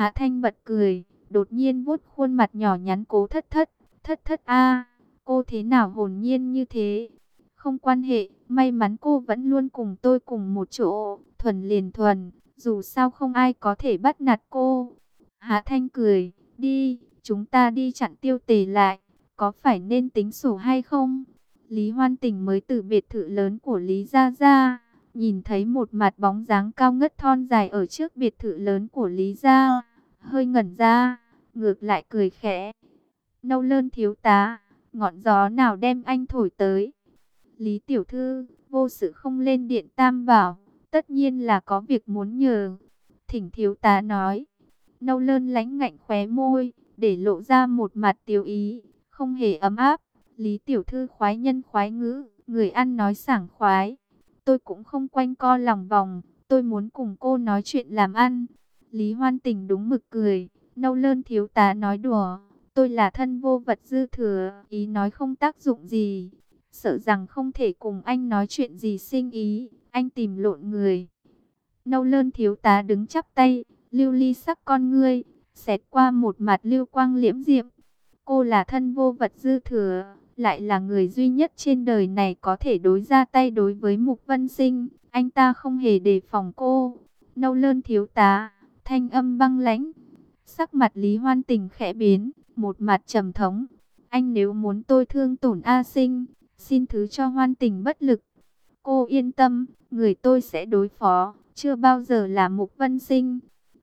Hạ Thanh bật cười, đột nhiên vuốt khuôn mặt nhỏ nhắn Cố Thất Thất. Thất Thất a, cô thế nào hồn nhiên như thế? Không quan hệ, may mắn cô vẫn luôn cùng tôi cùng một chỗ, thuần liền thuần, dù sao không ai có thể bắt nạt cô. Hạ Thanh cười, đi, chúng ta đi chặn Tiêu Tề lại, có phải nên tính sổ hay không? Lý Hoan Tình mới từ biệt thự lớn của Lý Gia Gia, nhìn thấy một mặt bóng dáng cao ngất thon dài ở trước biệt thự lớn của Lý Gia, hơi ngẩn ra, ngược lại cười khẽ. Nâu Lơn thiếu tá, ngọn gió nào đem anh thổi tới? Lý tiểu thư, vô sự không lên điện Tam Bảo, tất nhiên là có việc muốn nhờ. Thỉnh thiếu tá nói. Nâu Lơn lãnh ngạnh khóe môi, để lộ ra một mặt tiêu ý, không hề ấm áp. Lý tiểu thư khoái nhân khoái ngữ, người ăn nói sảng khoái. Tôi cũng không quanh co lòng vòng, tôi muốn cùng cô nói chuyện làm ăn. Lý Hoan Tình đúng mực cười, Nâu Lơn thiếu tá nói đùa. Tôi là thân vô vật dư thừa, ý nói không tác dụng gì. Sợ rằng không thể cùng anh nói chuyện gì sinh ý, anh tìm lộn người. Nâu Lơn thiếu tá đứng chắp tay, lưu ly sắc con ngươi, xẹt qua một mặt lưu quang liễm diệm. Cô là thân vô vật dư thừa, lại là người duy nhất trên đời này có thể đối ra tay đối với Mục Vân Sinh. Anh ta không hề đề phòng cô. Nâu Lơn thiếu tá, thanh âm băng lãnh. Sắc mặt Lý Hoan Tình khẽ biến, một mặt trầm thống. Anh nếu muốn tôi thương tổn A Sinh, xin thứ cho Hoan Tình bất lực. Cô yên tâm, người tôi sẽ đối phó, chưa bao giờ là Mục Vân Sinh.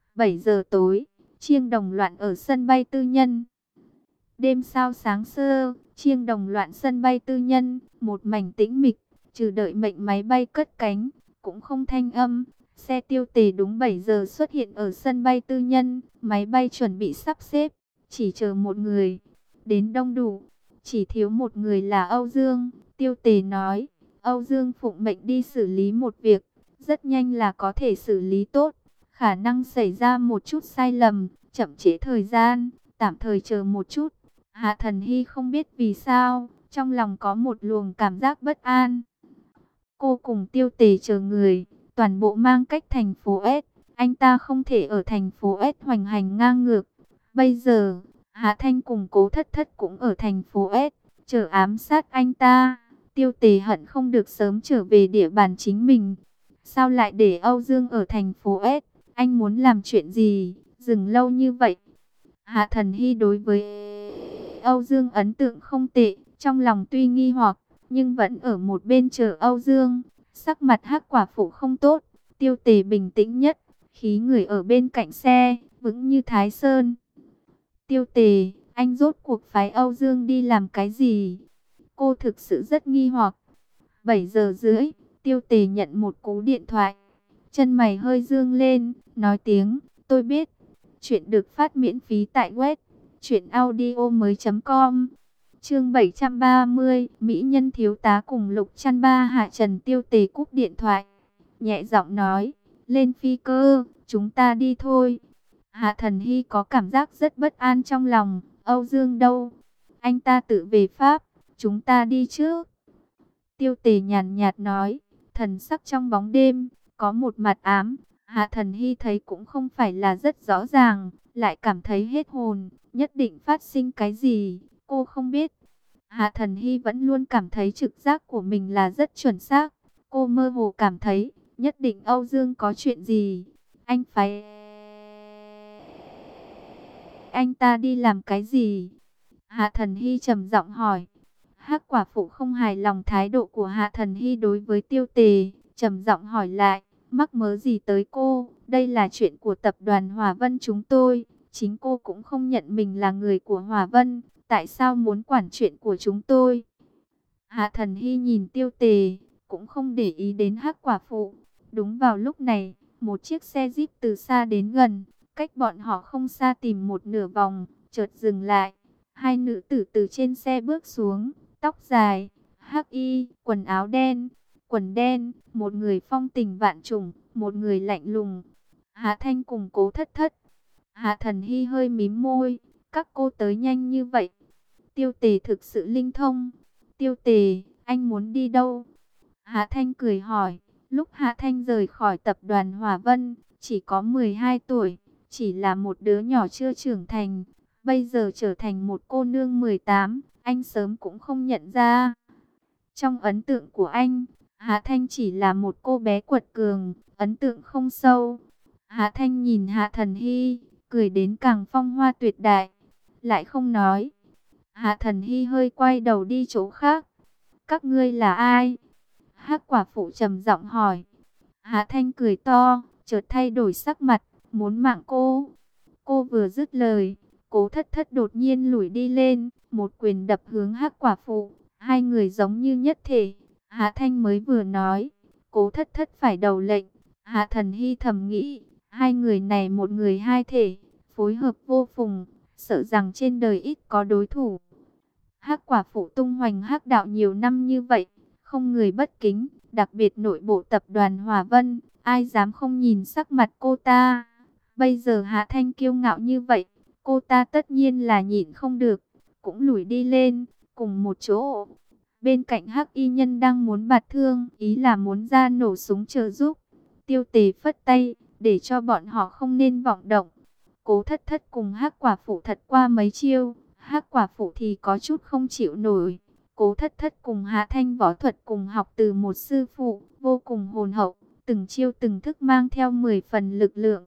7 giờ tối, chiêng đồng loạn ở sân bay tư nhân. Đêm sao sáng sơ, chiêng đồng loạn sân bay tư nhân, một mảnh tĩnh mịch, trừ đợi mệnh máy bay cất cánh, cũng không thanh âm. Xe Tiêu Tề đúng 7 giờ xuất hiện ở sân bay tư nhân, máy bay chuẩn bị sắp xếp, chỉ chờ một người. Đến đông đủ, chỉ thiếu một người là Âu Dương. Tiêu Tề nói, Âu Dương phụng mệnh đi xử lý một việc, rất nhanh là có thể xử lý tốt. Khả năng xảy ra một chút sai lầm, chậm trễ thời gian, tạm thời chờ một chút. Hạ Thần Hy không biết vì sao, trong lòng có một luồng cảm giác bất an. Cô cùng Tiêu Tề chờ người, toàn bộ mang cách thành phố S. Anh ta không thể ở thành phố S hoành hành ngang ngược. Bây giờ, Hạ Thanh cùng Cố Thất Thất cũng ở thành phố S, chờ ám sát anh ta. Tiêu Tề hận không được sớm trở về địa bàn chính mình. Sao lại để Âu Dương ở thành phố S? Anh muốn làm chuyện gì? Dừng lâu như vậy. Hạ Thần Hy đối với Âu Dương ấn tượng không tệ, trong lòng tuy nghi hoặc, nhưng vẫn ở một bên chờ Âu Dương. Sắc mặt Hắc quả phụ không tốt, Tiêu Tề bình tĩnh nhất, khí người ở bên cạnh xe, vững như Thái Sơn. Tiêu Tề, anh rốt cuộc phái Âu Dương đi làm cái gì? Cô thực sự rất nghi hoặc. 7 giờ rưỡi, Tiêu Tề nhận một cú điện thoại. Chân mày hơi dương lên, nói tiếng, tôi biết. Chuyện được phát miễn phí tại web truyệnaudiomoi.com. Chương 730, mỹ nhân thiếu tá cùng Lục Chăn Ba hạ trần. Tiêu Tề cúp điện thoại, nhẹ giọng nói, lên phi cơ, chúng ta đi thôi. Hạ Thần Hy có cảm giác rất bất an trong lòng. Âu Dương đâu? Anh ta tự về Pháp, chúng ta đi trước. Tiêu Tề nhàn nhạt nói, thần sắc trong bóng đêm, có một mặt ám. Hạ Thần Hy thấy cũng không phải là rất rõ ràng, lại cảm thấy hết hồn, nhất định phát sinh cái gì, cô không biết. Hạ Thần Hy vẫn luôn cảm thấy trực giác của mình là rất chuẩn xác. Cô mơ hồ cảm thấy, nhất định Âu Dương có chuyện gì. Anh phải... Anh ta đi làm cái gì? Hạ Thần Hy trầm giọng hỏi. Hắc quả phụ không hài lòng thái độ của Hạ Thần Hy đối với Tiêu Tề, trầm giọng hỏi lại, mắc mớ gì tới cô? Đây là chuyện của tập đoàn Hòa Vân chúng tôi, chính cô cũng không nhận mình là người của Hòa Vân, tại sao muốn quản chuyện của chúng tôi? Hạ Thần Hy nhìn Tiêu Tề, cũng không để ý đến Hắc quả phụ. Đúng vào lúc này, một chiếc xe Jeep từ xa đến gần, cách bọn họ không xa tìm một nửa vòng, chợt dừng lại. Hai nữ tử từ trên xe bước xuống, tóc dài, hắc y, quần áo đen, quần đen, một người phong tình vạn trùng, một người lạnh lùng. Hạ Thanh cùng Cố Thất Thất. Hạ Thần Hy hơi mím môi, các cô tới nhanh như vậy. Tiêu Tề thực sự linh thông. Tiêu Tề, anh muốn đi đâu? Hạ Thanh cười hỏi. Lúc Hạ Thanh rời khỏi tập đoàn Hòa Vân, chỉ có 12 tuổi, chỉ là một đứa nhỏ chưa trưởng thành, bây giờ trở thành một cô nương 18, anh sớm cũng không nhận ra. Trong ấn tượng của anh, Hạ Thanh chỉ là một cô bé quật cường, ấn tượng không sâu. Hạ Thanh nhìn Hạ Thần Hy, cười đến càng phong hoa tuyệt đại, lại không nói. Hạ Thần Hy hơi quay đầu đi chỗ khác. Các ngươi là ai? Hắc quả phụ trầm giọng hỏi. Hạ Thanh cười to, chợt thay đổi sắc mặt, muốn mạng cô. Cô vừa dứt lời, Cố Thất Thất đột nhiên lùi đi lên, một quyền đập hướng Hắc quả phụ. Hai người giống như nhất thể. Hạ Thanh mới vừa nói, Cố Thất Thất phải đầu lệnh. Hạ Thần Hy thầm nghĩ, hai người này một người hai thể, phối hợp vô phùng, sợ rằng trên đời ít có đối thủ. Hắc quả phụ tung hoành hắc đạo nhiều năm như vậy, không người bất kính, đặc biệt nội bộ tập đoàn Hòa Vân, ai dám không nhìn sắc mặt cô ta. Bây giờ Hạ Thanh kiêu ngạo như vậy, cô ta tất nhiên là nhịn không được, cũng lùi đi lên, cùng một chỗ. Bên cạnh Hắc y nhân đang muốn bạt thương, ý là muốn ra nổ súng trợ giúp. Tiêu Tề phất tay, để cho bọn họ không nên vọng động. Cố Thất Thất cùng Hắc quả phụ thật qua mấy chiêu, Hắc quả phụ thì có chút không chịu nổi. Cố Thất Thất cùng Hạ Thanh võ thuật cùng học từ một sư phụ, vô cùng hồn hậu, từng chiêu từng thức mang theo 10 phần lực lượng.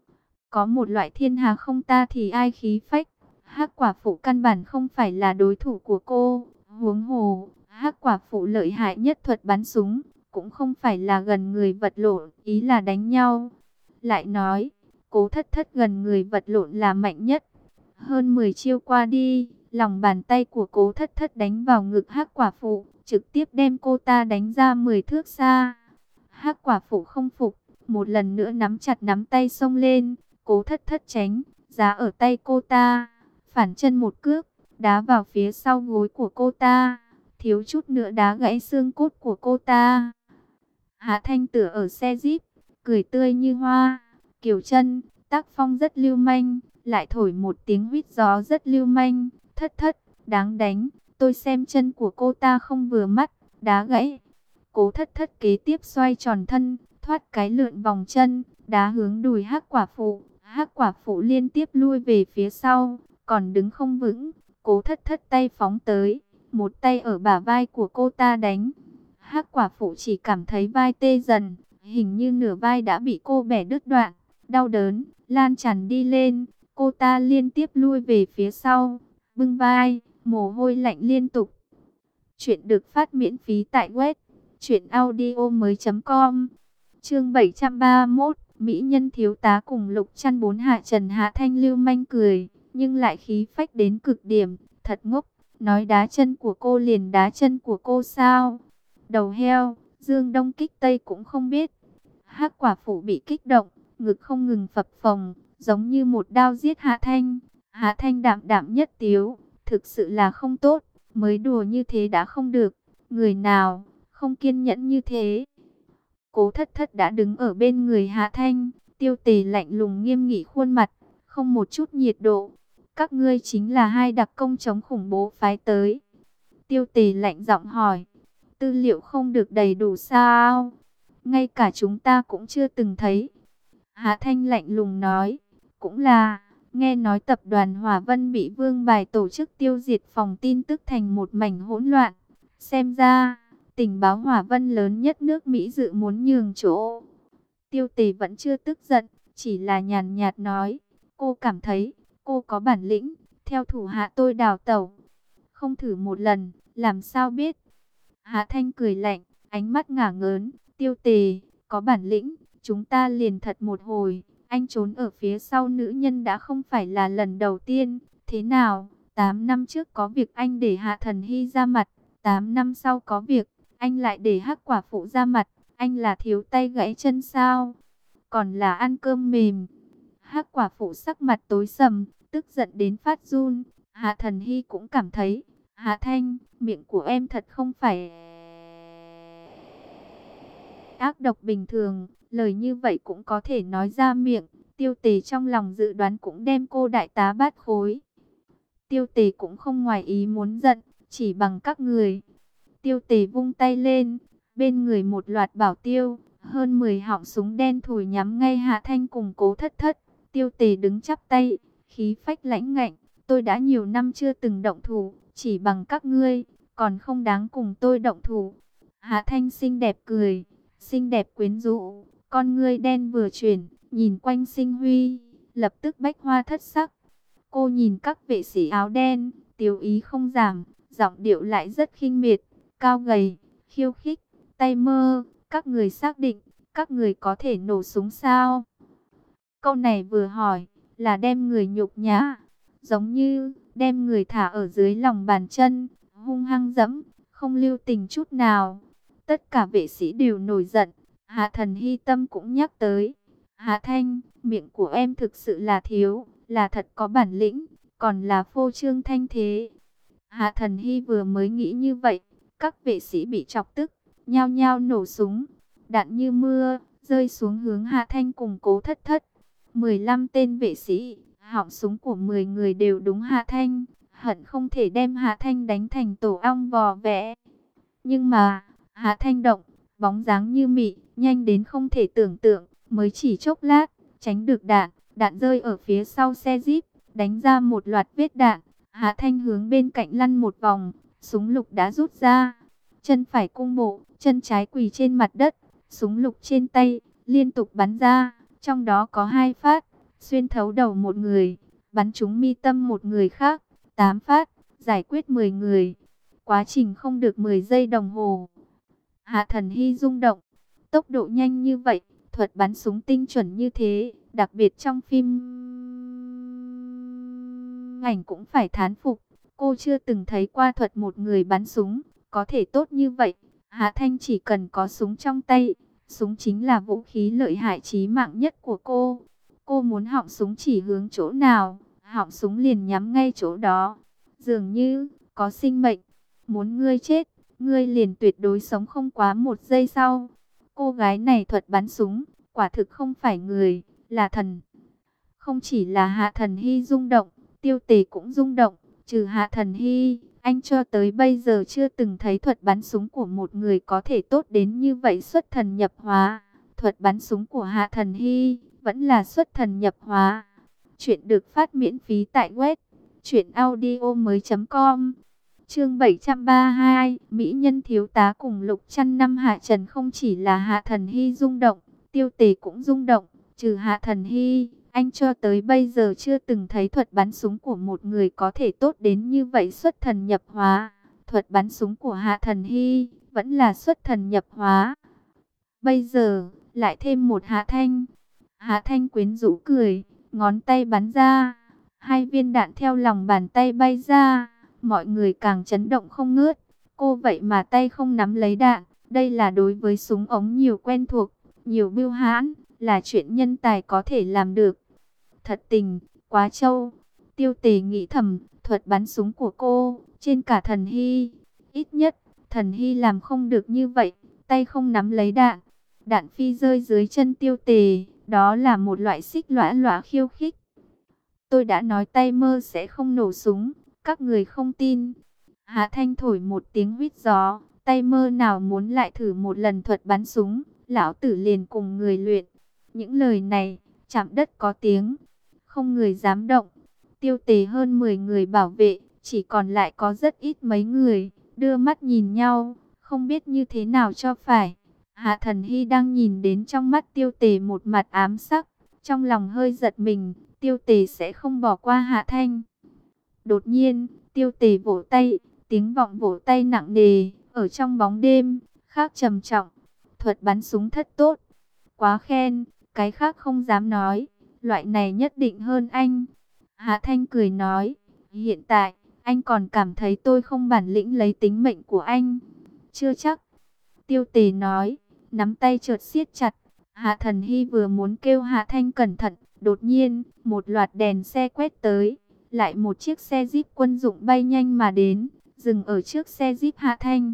Có một loại thiên hà không ta thì ai khí phách, Hắc quả phụ căn bản không phải là đối thủ của cô. Huống hồ, Hắc quả phụ lợi hại nhất thuật bắn súng, cũng không phải là gần người vật lộn, ý là đánh nhau. Lại nói, Cố Thất Thất gần người vật lộn là mạnh nhất. Hơn 10 chiêu qua đi, lòng bàn tay của Cố Thất Thất đánh vào ngực Hắc quả phụ, trực tiếp đem cô ta đánh ra 10 thước xa. Hắc quả phụ không phục, một lần nữa nắm chặt nắm tay xông lên, Cố Thất Thất tránh, giá ở tay cô ta, phản chân một cước, đá vào phía sau gối của cô ta, thiếu chút nữa đá gãy xương cốt của cô ta. Hạ Thanh tựa ở xe Jeep, cười tươi như hoa, kiều chân, tác phong rất lưu manh, lại thổi một tiếng huýt gió rất lưu manh. Thất Thất, đáng đánh, tôi xem chân của cô ta không vừa mắt, đá gãy. Cố Thất Thất kế tiếp xoay tròn thân, thoát cái lượn vòng chân, đá hướng đùi Hắc quả phụ. Hắc quả phụ liên tiếp lui về phía sau, còn đứng không vững. Cố Thất Thất tay phóng tới, một tay ở bả vai của cô ta đánh. Hắc quả phụ chỉ cảm thấy vai tê dần, hình như nửa vai đã bị cô bẻ đứt đoạn, đau đớn lan tràn đi lên. Cô ta liên tiếp lui về phía sau, bưng vai, mồ hôi lạnh liên tục. Chuyện được phát miễn phí tại web truyệnaudiomoi.com. Chương 731, mỹ nhân thiếu tá cùng Lục Chăn Bốn hạ trần. Hạ Thanh lưu manh cười, nhưng lại khí phách đến cực điểm, thật ngốc, nói đá chân của cô liền đá chân của cô sao? Đầu heo, Dương Đông kích Tây cũng không biết. Hắc quả phụ bị kích động, ngực không ngừng phập phồng, giống như một đao giết Hạ Thanh. Hạ Thanh đạm đạm nhất tiếu, thực sự là không tốt, mới đùa như thế đã không được, người nào không kiên nhẫn như thế. Cố Thất Thất đã đứng ở bên người Hạ Thanh, Tiêu Tề lạnh lùng nghiêm nghị khuôn mặt, không một chút nhiệt độ. Các ngươi chính là hai đặc công chống khủng bố phái tới. Tiêu Tề lạnh giọng hỏi, tư liệu không được đầy đủ sao? Ngay cả chúng ta cũng chưa từng thấy. Hạ Thanh lạnh lùng nói, cũng là, nghe nói tập đoàn Hòa Vân bị Vương Bài tổ chức tiêu diệt phòng tin tức thành một mảnh hỗn loạn. Xem ra, tình báo Hòa Vân lớn nhất nước Mỹ dự muốn nhường chỗ. Tiêu Tề vẫn chưa tức giận, chỉ là nhàn nhạt nói, cô cảm thấy, cô có bản lĩnh, theo thủ hạ tôi đào tẩu. Không thử một lần, làm sao biết? Hạ Thanh cười lạnh, ánh mắt ngả ngớn, Tiêu Tề, có bản lĩnh, chúng ta liền thật một hồi. Anh trốn ở phía sau nữ nhân đã không phải là lần đầu tiên. Thế nào, 8 năm trước có việc anh để Hạ Thần Hy ra mặt, 8 năm sau có việc, anh lại để Hắc quả phụ ra mặt. Anh là thiếu tay gãy chân sao? Còn là ăn cơm mềm? Hắc quả phụ sắc mặt tối sầm, tức giận đến phát run. Hạ Thần Hy cũng cảm thấy, Hạ Thanh, miệng của em thật không phải ác độc bình thường, lời như vậy cũng có thể nói ra miệng. Tiêu Tề trong lòng dự đoán cũng đem cô đại tá bát khối. Tiêu Tề cũng không ngoài ý muốn giận, chỉ bằng các người. Tiêu Tề vung tay lên, bên người một loạt bảo tiêu, hơn 10 họng súng đen thùi nhắm ngay Hạ Thanh cùng Cố Thất Thất. Tiêu Tề đứng chắp tay, khí phách lãnh ngạnh. Tôi đã nhiều năm chưa từng động thủ, chỉ bằng các ngươi, còn không đáng cùng tôi động thủ. Hạ Thanh xinh đẹp cười, xinh đẹp quyến rũ, con ngươi đen vừa chuyển, nhìn quanh Sinh Huy, lập tức bách hoa thất sắc. Cô nhìn các vệ sĩ áo đen, tiêu ý không giảm, giọng điệu lại rất khinh miệt, cao gầy, khiêu khích. Tay mơ, các người xác định, các người có thể nổ súng sao? Câu này vừa hỏi, là đem người nhục nhã, giống như đem người thả ở dưới lòng bàn chân, hung hăng dẫm, không lưu tình chút nào. Tất cả vệ sĩ đều nổi giận, Hạ Thần Hy tâm cũng nhắc tới. Hạ Thanh, miệng của em thực sự là thiếu, là thật có bản lĩnh, còn là phô trương thanh thế. Hạ Thần Hy vừa mới nghĩ như vậy, các vệ sĩ bị chọc tức, nhao nhao nổ súng. Đạn như mưa, rơi xuống hướng Hạ Thanh cùng Cố Thất Thất. 15 tên vệ sĩ, họng súng của 10 người đều đúng Hạ Thanh, hận không thể đem Hạ Thanh đánh thành tổ ong vò vẽ. Nhưng mà, Hạ Thanh động, bóng dáng như mị, nhanh đến không thể tưởng tượng, mới chỉ chốc lát, tránh được đạn, đạn rơi ở phía sau xe Jeep, đánh ra một loạt vết đạn. Hạ Thanh hướng bên cạnh lăn một vòng, súng lục đã rút ra, chân phải cung bộ, chân trái quỳ trên mặt đất, súng lục trên tay, liên tục bắn ra, trong đó có 2 phát, xuyên thấu đầu một người, bắn trúng mi tâm một người khác, 8 phát, giải quyết 10 người. Quá trình không được 10 giây đồng hồ. Hạ Thần Hy rung động, tốc độ nhanh như vậy, thuật bắn súng tinh chuẩn như thế, đặc biệt trong phim ảnh cũng phải thán phục. Cô chưa từng thấy qua thuật một người bắn súng có thể tốt như vậy. Hạ Thanh chỉ cần có súng trong tay, súng chính là vũ khí lợi hại chí mạng nhất của cô. Cô muốn họng súng chỉ hướng chỗ nào, họng súng liền nhắm ngay chỗ đó. Dường như có sinh mệnh, muốn ngươi chết, ngươi liền tuyệt đối sống không quá 1 giây sau. Cô gái này thuật bắn súng, quả thực không phải người, là thần. Không chỉ là Hạ Thần Hy rung động, Tiêu Tề cũng rung động. Trừ Hạ Thần Hy, anh cho tới bây giờ chưa từng thấy thuật bắn súng của một người có thể tốt đến như vậy, xuất thần nhập hóa. Thuật bắn súng của Hạ Thần Hy vẫn là xuất thần nhập hóa. Chuyện được phát miễn phí tại web truyệnaudiomoi.com. Chương 732, Mỹ nhân thiếu tá cùng Lục Trăn Năm hạ trần. Không chỉ là Hạ Thần Hy rung động, Tiêu Tề cũng rung động. Trừ Hạ Thần Hy, anh cho tới bây giờ chưa từng thấy thuật bắn súng của một người có thể tốt đến như vậy, xuất thần nhập hóa. Thuật bắn súng của Hạ Thần Hy vẫn là xuất thần nhập hóa. Bây giờ, lại thêm một Hạ Thanh. Hạ Thanh quyến rũ cười, ngón tay bắn ra. 2 viên đạn theo lòng bàn tay bay ra. Mọi người càng chấn động không ngớt. Cô vậy mà tay không nắm lấy đạn. Đây là đối với súng ống nhiều quen thuộc, nhiều bưu hãn, là chuyện nhân tài có thể làm được. Thật tình, quá trâu. Tiêu Tề nghĩ thầm, thuật bắn súng của cô, trên cả Thần Hy. Ít nhất, Thần Hy làm không được như vậy, tay không nắm lấy đạn. Đạn phi rơi dưới chân Tiêu Tề, đó là một loại xích lõa lõa khiêu khích. Tôi đã nói tay mơ sẽ không nổ súng, các người không tin. Hạ Thanh thổi một tiếng huýt gió, tay mơ nào muốn lại thử một lần thuật bắn súng, lão tử liền cùng người luyện. Những lời này, chạm đất có tiếng, không người dám động. Tiêu Tề hơn 10 người bảo vệ, chỉ còn lại có rất ít mấy người, đưa mắt nhìn nhau, không biết như thế nào cho phải. Hạ Thần Hy đang nhìn đến trong mắt Tiêu Tề một mặt ám sắc, trong lòng hơi giật mình, Tiêu Tề sẽ không bỏ qua Hạ Thanh. Đột nhiên, Tiêu Tề vỗ tay, tiếng vọng vỗ tay nặng nề, ở trong bóng đêm, khác trầm trọng. Thuật bắn súng thật tốt, quá khen, cái khác không dám nói, loại này nhất định hơn anh. Hạ Thanh cười nói, hiện tại, anh còn cảm thấy tôi không bản lĩnh lấy tính mệnh của anh. Chưa chắc. Tiêu Tề nói, nắm tay chợt siết chặt. Hạ Thần Hy vừa muốn kêu Hạ Thanh cẩn thận, đột nhiên, một loạt đèn xe quét tới. Lại một chiếc xe Jeep quân dụng bay nhanh mà đến, dừng ở trước xe Jeep Hạ Thanh.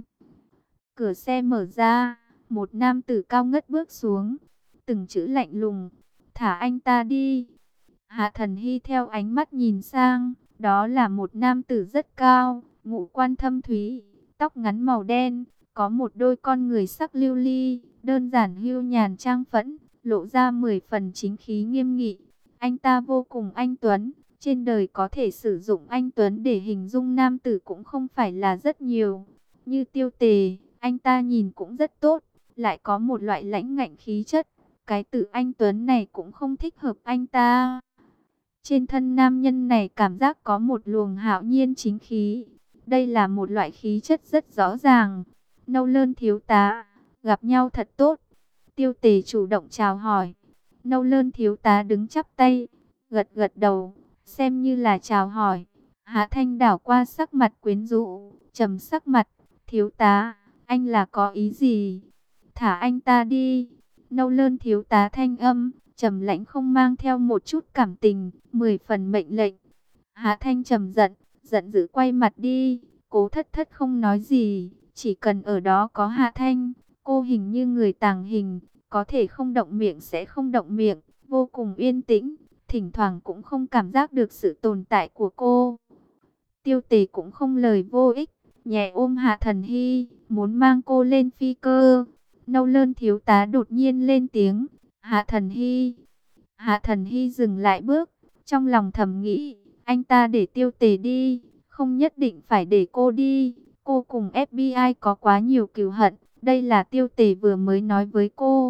Cửa xe mở ra, một nam tử cao ngất bước xuống, từng chữ lạnh lùng, thả anh ta đi. Hạ Thần Hy theo ánh mắt nhìn sang, đó là một nam tử rất cao, ngũ quan thâm thúy, tóc ngắn màu đen, có một đôi con người sắc lưu ly, đơn giản hưu nhàn trang phẫn, lộ ra 10 phần chính khí nghiêm nghị. Anh ta vô cùng anh tuấn. Trên đời có thể sử dụng anh tuấn để hình dung nam tử cũng không phải là rất nhiều. Như Tiêu Tề, anh ta nhìn cũng rất tốt, lại có một loại lãnh ngạnh khí chất. Cái từ anh tuấn này cũng không thích hợp anh ta. Trên thân nam nhân này cảm giác có một luồng hạo nhiên chính khí. Đây là một loại khí chất rất rõ ràng. Nâu Lơn thiếu tá, gặp nhau thật tốt. Tiêu Tề chủ động chào hỏi. Nâu Lơn thiếu tá đứng chắp tay, gật gật đầu, xem như là chào hỏi. Hạ Thanh đảo qua sắc mặt quyến rũ, trầm sắc mặt. Thiếu tá, anh là có ý gì? Thả anh ta đi. Nâu Lơn thiếu tá thanh âm trầm lãnh không mang theo một chút cảm tình, 10 phần mệnh lệnh. Hạ Thanh trầm giận, giận dữ quay mặt đi. Cố Thất Thất không nói gì, chỉ cần ở đó có Hạ Thanh, cô hình như người tàng hình, có thể không động miệng sẽ không động miệng, vô cùng yên tĩnh, thỉnh thoảng cũng không cảm giác được sự tồn tại của cô. Tiêu Tề cũng không lời vô ích, nhẹ ôm Hạ Thần Hy, muốn mang cô lên phi cơ. Nâu Lơn thiếu tá đột nhiên lên tiếng, Hạ Thần Hy. Hạ Thần Hy dừng lại bước, trong lòng thầm nghĩ, anh ta để Tiêu Tề đi, không nhất định phải để cô đi. Cô cùng FBI có quá nhiều cừu hận, đây là Tiêu Tề vừa mới nói với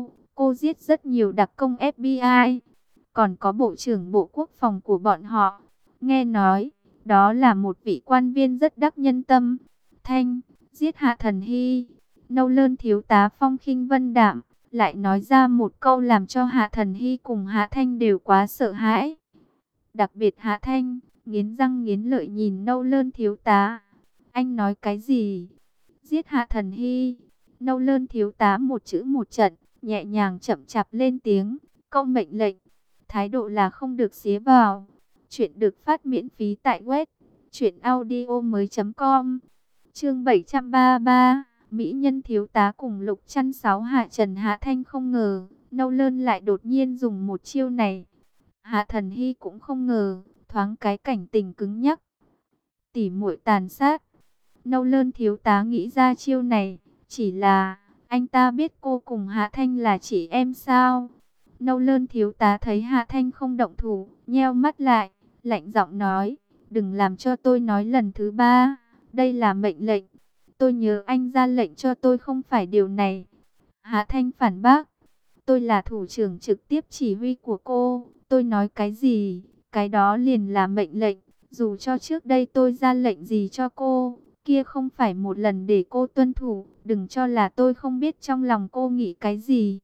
cô giết rất nhiều đặc công FBI, còn có Bộ trưởng Bộ Quốc phòng của bọn họ. Nghe nói, đó là một vị quan viên rất đắc nhân tâm. Thanh, giết Hạ Thần Hy. Nâu Lơn thiếu tá phong khinh vân đạm, lại nói ra một câu làm cho Hạ Thần Hy cùng Hạ Thanh đều quá sợ hãi. Đặc biệt Hạ Thanh, nghiến răng nghiến lợi nhìn Nâu Lơn thiếu tá. Anh nói cái gì? Giết Hạ Thần Hy. Nâu Lơn thiếu tá một chữ một trận, nhẹ nhàng chậm chạp lên tiếng. Câu mệnh lệnh, thái độ là không được xía vào. Chuyện được phát miễn phí tại web truyệnaudiomoi.com. Chương 733, mỹ nhân thiếu tá cùng Lục Chăn Sáu hạ trần Hạ Thanh không ngờ, Nâu Lơn lại đột nhiên dùng một chiêu này. Hạ Thần Hy cũng không ngờ, thoáng cái cảnh tình cứng nhắc. Tỉ muội tàn sát. Nâu Lơn thiếu tá nghĩ ra chiêu này, chỉ là anh ta biết cô cùng Hạ Thanh là chị em sao? Nâu Lơn thiếu tá thấy Hạ Thanh không động thủ, nheo mắt lại, lạnh giọng nói, đừng làm cho tôi nói lần thứ ba, đây là mệnh lệnh. Tôi nhớ anh ra lệnh cho tôi không phải điều này. Hạ Thanh phản bác, tôi là thủ trưởng trực tiếp chỉ huy của cô, tôi nói cái gì, cái đó liền là mệnh lệnh. Dù cho trước đây tôi ra lệnh gì cho cô, kia không phải một lần để cô tuân thủ, đừng cho là tôi không biết trong lòng cô nghĩ cái gì.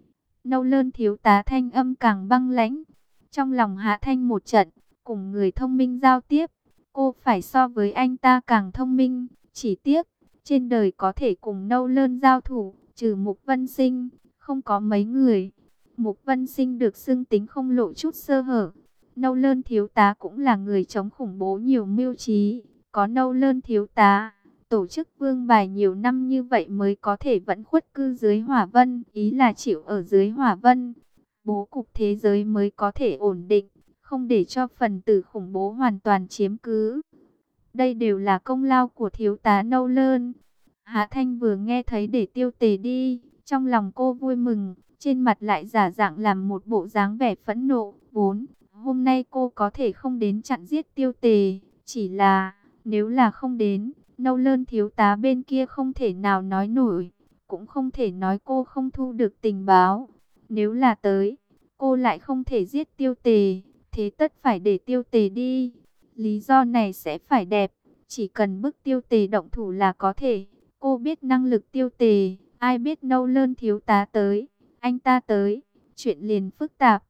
Nâu Lơn thiếu tá thanh âm càng băng lãnh. Trong lòng Hạ Thanh một trận, cùng người thông minh giao tiếp, cô phải so với anh ta càng thông minh. Chỉ tiếc, trên đời có thể cùng Nâu Lơn giao thủ, trừ Mục Vân Sinh, không có mấy người. Mục Vân Sinh được xưng tính không lộ chút sơ hở. Nâu Lơn thiếu tá cũng là người chống khủng bố nhiều mưu trí. Có Nâu Lơn thiếu tá, tổ chức vương bài nhiều năm như vậy mới có thể vẫn khuất cư dưới hỏa vân, ý là chịu ở dưới hỏa vân. Bố cục thế giới mới có thể ổn định, không để cho phần tử khủng bố hoàn toàn chiếm cứ. Đây đều là công lao của thiếu tá Nâu Lơn. Hạ Thanh vừa nghe thấy để Tiêu Tề đi, trong lòng cô vui mừng, trên mặt lại giả dạng làm một bộ dáng vẻ phẫn nộ. Vốn, hôm nay cô có thể không đến chặn giết Tiêu Tề, chỉ là, nếu là không đến, Nâu Lơn thiếu tá bên kia không thể nào nói nổi, cũng không thể nói cô không thu được tình báo. Nếu là tới, cô lại không thể giết Tiêu Tề, thế tất phải để Tiêu Tề đi. Lý do này sẽ phải đẹp, chỉ cần bức Tiêu Tề động thủ là có thể. Cô biết năng lực Tiêu Tề, ai biết Nâu Lơn thiếu tá tới, anh ta tới, chuyện liền phức tạp.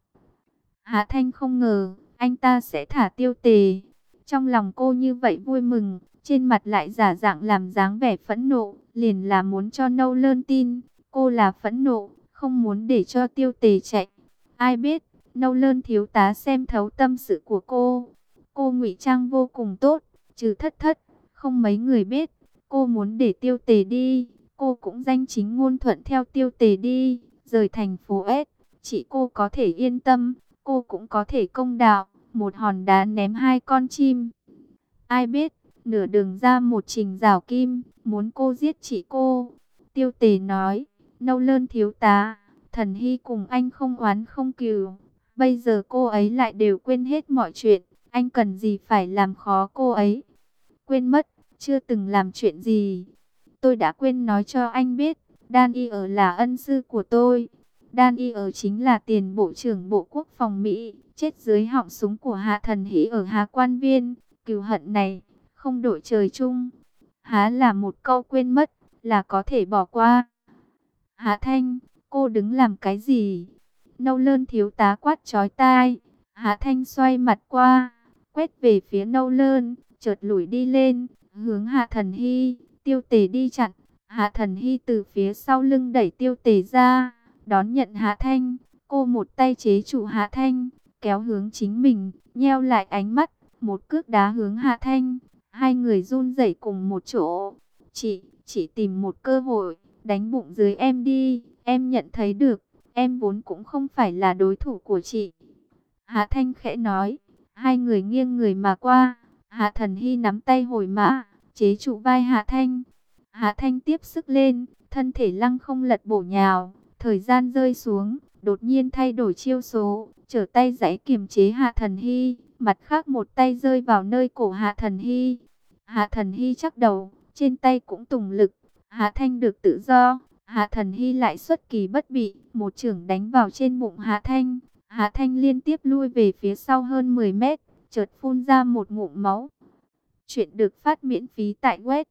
Hạ Thanh không ngờ, anh ta sẽ thả Tiêu Tề. Trong lòng cô như vậy vui mừng, trên mặt lại giả dạng làm dáng vẻ phẫn nộ, liền là muốn cho Nâu Lơn tin, cô là phẫn nộ, không muốn để cho Tiêu Tề chạy. Ai biết, Nâu Lơn thiếu tá xem thấu tâm sự của cô ngụy trang vô cùng tốt, trừ Thất Thất, không mấy người biết, cô muốn để Tiêu Tề đi, cô cũng danh chính ngôn thuận theo Tiêu Tề đi, rời thành phố S, chỉ cô có thể yên tâm, cô cũng có thể công đạo, một hòn đá ném hai con chim. Ai biết, nửa đường ra một trình rào kim, muốn cô giết chị cô. Tiêu Tề nói, Nâu Lơn thiếu tá, Thần Hy cùng anh không oán không cừu, Bây giờ cô ấy lại đều quên hết mọi chuyện, anh cần gì phải làm khó cô ấy? Quên mất, chưa từng làm chuyện gì. Tôi đã quên nói cho anh biết, Dan Iyer là ân sư của tôi. Dan Iyer chính là tiền bộ trưởng Bộ Quốc phòng Mỹ, chết dưới họng súng của Hạ Thần Hỷ ở Hà Quan Viên. Cừu hận này, không đội trời chung. Há là một câu quên mất, là có thể bỏ qua. Hạ Thanh, cô đứng làm cái gì? Nâu Lơn thiếu tá quát chói tai. Hạ Thanh xoay mặt qua, quét về phía Nâu Lơn, chợt lủi đi lên, hướng Hạ Thần Hy. Tiêu Tề đi chặn. Hạ Thần Hy từ phía sau lưng đẩy Tiêu Tề ra, đón nhận Hạ Thanh. Cô một tay chế trụ Hạ Thanh, kéo hướng chính mình, nheo lại ánh mắt, một cước đá hướng Hạ Thanh. Hai người run rẩy cùng một chỗ. Chỉ tìm một cơ hội, đánh bụng dưới em đi. Em nhận thấy được, em vốn cũng không phải là đối thủ của chị. Hạ Thanh khẽ nói. Hai người nghiêng người mà qua. Hạ Thần Hy nắm tay hồi mã, chế trụ vai Hạ Thanh. Hạ Thanh tiếp sức lên, thân thể lăng không lật bổ nhào. Thời gian rơi xuống, đột nhiên thay đổi chiêu số, trở tay giãy kiềm chế Hạ Thần Hy, mặt khác một tay rơi vào nơi cổ Hạ Thần Hy. Hạ Thần Hy chắc đầu, trên tay cũng tùng lực. Hạ Thanh được tự do, Hạ Thần Hy lại xuất kỳ bất bị, một chưởng đánh vào trên bụng Hạ Thanh. Hạ Thanh liên tiếp lui về phía sau hơn 10 mét, chợt phun ra một ngụm máu. Chuyện được phát miễn phí tại web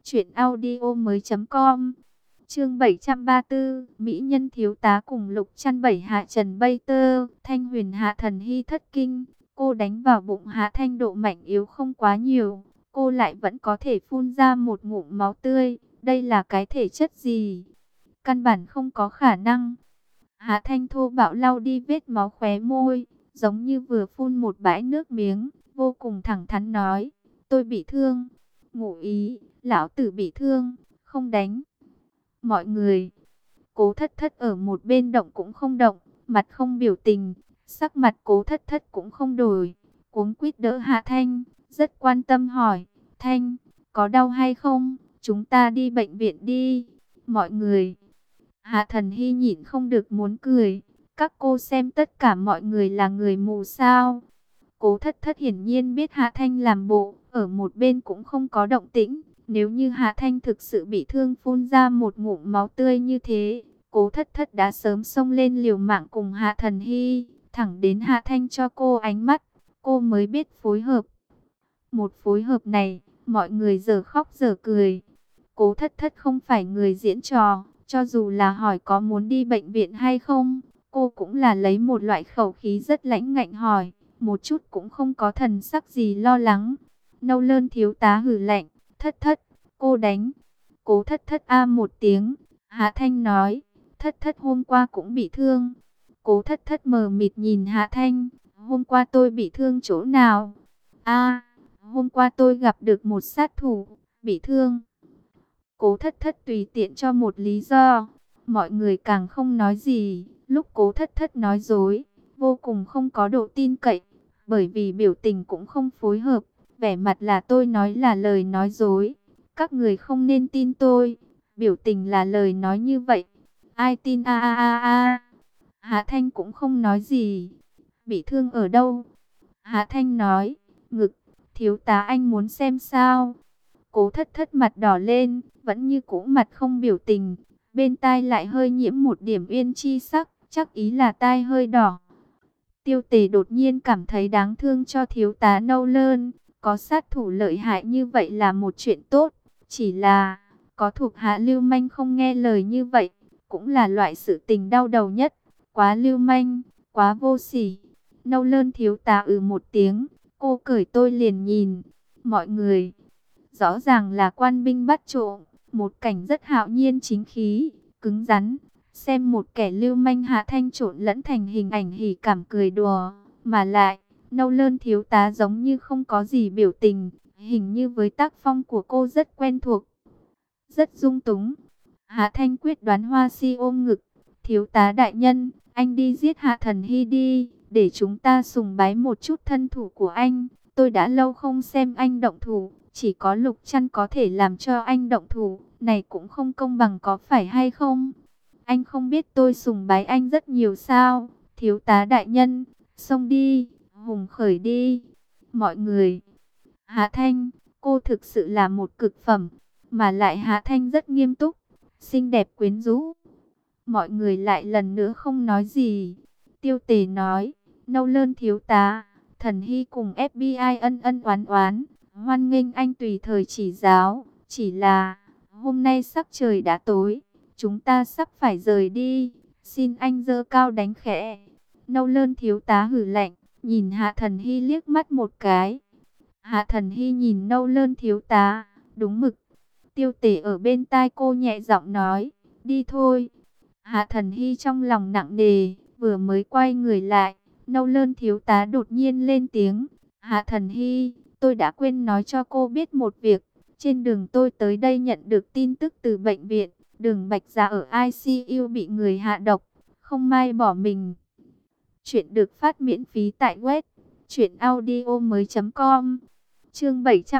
truyệnaudiomoi.com. Chương 734, Mỹ nhân thiếu tá cùng Lục Chăn Bảy hạ Trần Bay Tơ. Thanh Huyền Hạ Thần Hy thất kinh, cô đánh vào bụng Hạ Thanh độ mạnh yếu không quá nhiều, cô lại vẫn có thể phun ra một ngụm máu tươi. Đây là cái thể chất gì? Căn bản không có khả năng. Hạ Thanh thô bạo lau đi vết máu khóe môi, giống như vừa phun một bãi nước miếng, vô cùng thẳng thắn nói: tôi bị thương. Ngụ ý, lão tử bị thương, không đánh. Mọi người, Cố Thất Thất ở một bên động cũng không động, mặt không biểu tình, sắc mặt Cố Thất Thất cũng không đổi, cuống quýt đỡ Hạ Thanh, rất quan tâm hỏi: Thanh, có đau hay không? Chúng ta đi bệnh viện đi. Mọi người. Hạ Thần Hy nhịn không được muốn cười. Các cô xem tất cả mọi người là người mù sao? Cố Thất Thất hiển nhiên biết Hạ Thanh làm bộ, ở một bên cũng không có động tĩnh. Nếu như Hạ Thanh thực sự bị thương phun ra một ngụm máu tươi như thế, Cố Thất Thất đã sớm xông lên liều mạng cùng Hạ Thần Hy, thẳng đến Hạ Thanh cho cô ánh mắt, cô mới biết phối hợp. Một phối hợp này, mọi người giờ khóc giờ cười. Cố Thất Thất không phải người diễn trò, cho dù là hỏi có muốn đi bệnh viện hay không, cô cũng là lấy một loại khẩu khí rất lãnh ngạnh hỏi, một chút cũng không có thần sắc gì lo lắng. Nâu Lơn thiếu tá hừ lạnh: Thất Thất, cô đánh. Cố Thất Thất a một tiếng. Hạ Thanh nói: Thất Thất hôm qua cũng bị thương. Cố Thất Thất mờ mịt nhìn Hạ Thanh: hôm qua tôi bị thương chỗ nào? A, hôm qua tôi gặp được một sát thủ, bị thương. Cố Thất Thất tùy tiện cho một lý do. Mọi người càng không nói gì. Lúc Cố Thất Thất nói dối, vô cùng không có độ tin cậy, bởi vì biểu tình cũng không phối hợp. Vẻ mặt là tôi nói là lời nói dối, các người không nên tin tôi. Biểu tình là lời nói như vậy, ai tin? A a a a. Hạ Thanh cũng không nói gì. Bị thương ở đâu? Hạ Thanh nói: ngực. Thiếu tá anh muốn xem sao? Cố Thất Thất mặt đỏ lên, vẫn như cũ mặt không biểu tình, bên tai lại hơi nhiễm một điểm yên chi sắc, chắc ý là tai hơi đỏ. Tiêu Tề đột nhiên cảm thấy đáng thương cho thiếu tá Nâu Lơn, có sát thủ lợi hại như vậy là một chuyện tốt, chỉ là có thuộc hạ lưu manh không nghe lời như vậy, cũng là loại sự tình đau đầu nhất, quá lưu manh, quá vô sỉ. Nâu Lơn thiếu tá một tiếng, cô cởi tôi liền nhìn, mọi người. Rõ ràng là quan binh bắt trộm, một cảnh rất hạo nhiên chính khí, cứng rắn. Xem một kẻ lưu manh Hạ Thanh trộn lẫn thành hình ảnh hỉ cảm cười đùa, mà lại, Nâu Lơn thiếu tá giống như không có gì biểu tình, hình như với tác phong của cô rất quen thuộc, rất dung túng. Hạ Thanh quyết đoán hoa si ôm ngực: thiếu tá đại nhân, anh đi giết Hạ Thần Hy đi, để chúng ta sùng bái một chút thân thủ của anh. Tôi đã lâu không xem anh động thủ, chỉ có Lục Chăn có thể làm cho anh động thủ, này cũng không công bằng có phải hay không? Anh không biết tôi sùng bái anh rất nhiều sao? Thiếu tá đại nhân, Xông đi, hùng khởi đi. Mọi người, Hạ Thanh, cô thực sự là một cực phẩm, mà lại Hạ Thanh rất nghiêm túc, xinh đẹp quyến rũ. Mọi người lại lần nữa không nói gì. Tiêu Tề nói, Nâu Lơn thiếu tá, Thần Hy cùng FBI ân ân oán oán, hoan nghênh anh tùy thời chỉ giáo, chỉ là hôm nay sắc trời đã tối, chúng ta sắp phải rời đi, xin anh giơ cao đánh khẽ. Nâu Lơn thiếu tá hử lạnh, nhìn Hạ Thần Hy liếc mắt một cái. Hạ Thần Hy nhìn Nâu Lơn thiếu tá, đúng mực. Tiêu Tề ở bên tai cô nhẹ giọng nói, đi thôi. Hạ Thần Hy trong lòng nặng nề, vừa mới quay người lại, Nâu Lơn thiếu tá đột nhiên lên tiếng. Hạ Thần Hy, tôi đã quên nói cho cô biết một việc. Trên đường tôi tới đây nhận được tin tức từ bệnh viện, Đường Bạch Dạ ở ICU bị người hạ độc, không may bỏ mình. Chuyện được phát miễn phí tại web truyệnaudiomoi.com. Chương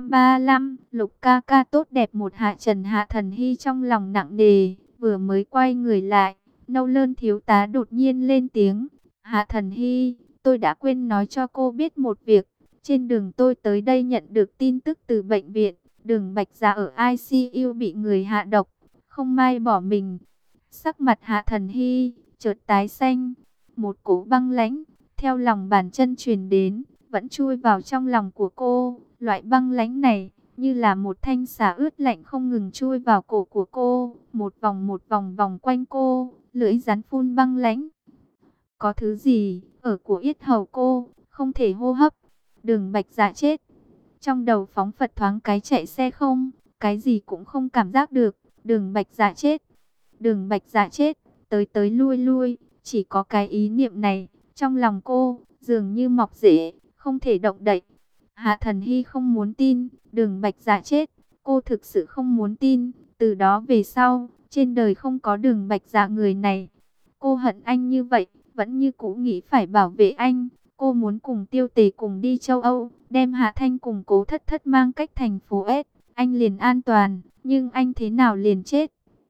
735, Lục ca ca tốt đẹp một Hạ Trần. Hạ Thần Hy trong lòng nặng nề, vừa mới quay người lại, Nâu Lơn thiếu tá đột nhiên lên tiếng. Hạ Thần Hy, tôi đã quên nói cho cô biết một việc. Trên đường tôi tới đây nhận được tin tức từ bệnh viện, Đường Bạch Dạ ở ICU bị người hạ độc, không may bỏ mình. Sắc mặt Hạ Thần Hy chợt tái xanh, một cỗ băng lãnh theo lòng bàn chân truyền đến, vẫn chui vào trong lòng của cô. Loại băng lãnh này như là một thanh xà ướt lạnh không ngừng chui vào cổ của cô, một vòng vòng quanh cô, lưỡi rắn phun băng lãnh. Có thứ gì ở của yết hầu cô, không thể hô hấp. Đường Bạch Dạ chết. Trong đầu phóng phật thoáng cái chạy xe không, cái gì cũng không cảm giác được. Đường Bạch Dạ chết. Đường Bạch Dạ chết. Tới tới lui lui, chỉ có cái ý niệm này trong lòng cô, dường như mọc rễ, không thể động đậy. Hạ Thần Hy không muốn tin Đường Bạch Dạ chết, cô thực sự không muốn tin. Từ đó về sau, trên đời không có Đường Bạch Dạ người này. Cô hận anh như vậy, vẫn như cũ nghĩ phải bảo vệ anh. Cô muốn cùng Tiêu Tề cùng đi châu Âu, đem Hạ Thanh cùng Cố Thất Thất mang cách thành phố S, anh liền an toàn, nhưng anh thế nào liền chết.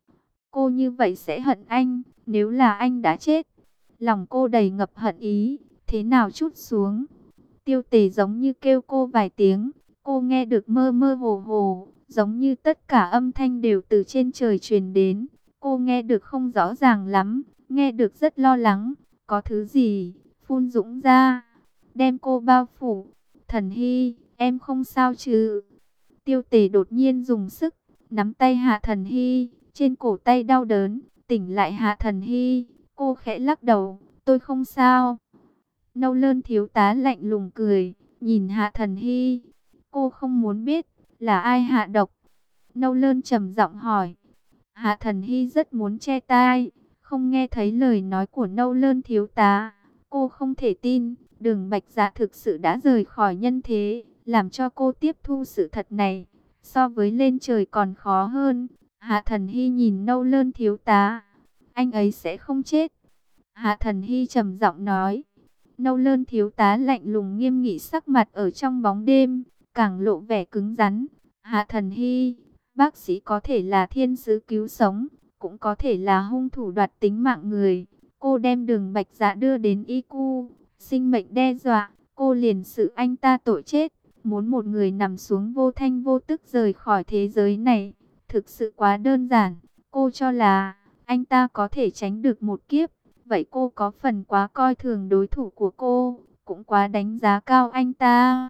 Cô như vậy sẽ hận anh, nếu là anh đã chết. Lòng cô đầy ngập hận ý, thế nào trút xuống. Tiêu Tề giống như kêu cô vài tiếng, cô nghe được mơ mơ hồ hồ, giống như tất cả âm thanh đều từ trên trời truyền đến. Cô nghe được không rõ ràng lắm, nghe được rất lo lắng, có thứ gì phun dũng ra, đem cô bao phủ. Thần Hy, em không sao chứ? Tiêu Tề đột nhiên dùng sức nắm tay Hạ Thần Hy, trên cổ tay đau đớn, tỉnh lại Hạ Thần Hy. Cô khẽ lắc đầu, tôi không sao. Nâu Lơn thiếu tá lạnh lùng cười, nhìn Hạ Thần Hy. Cô không muốn biết là ai hạ độc. Nâu Lơn trầm giọng hỏi. Hạ Thần Hy rất muốn che tai, không nghe thấy lời nói của Nâu Lơn thiếu tá. Cô không thể tin, Đường Bạch Dạ thực sự đã rời khỏi nhân thế, làm cho cô tiếp thu sự thật này. So với lên trời còn khó hơn. Hạ Thần Hy nhìn Nâu Lơn thiếu tá. Anh ấy sẽ không chết. Hạ Thần Hy trầm giọng nói. Nâu Lơn thiếu tá lạnh lùng nghiêm nghị, sắc mặt ở trong bóng đêm càng lộ vẻ cứng rắn. Hạ Thần Hy, bác sĩ có thể là thiên sứ cứu sống, cũng có thể là hung thủ đoạt tính mạng người. Cô đem Đường Bạch Dạ đưa đến ICU, sinh mệnh đe dọa, cô liền xử anh ta tội chết, muốn một người nằm xuống vô thanh vô tức rời khỏi thế giới này. Thực sự quá đơn giản, cô cho là anh ta có thể tránh được một kiếp. Vậy cô có phần quá coi thường đối thủ của cô, cũng quá đánh giá cao anh ta.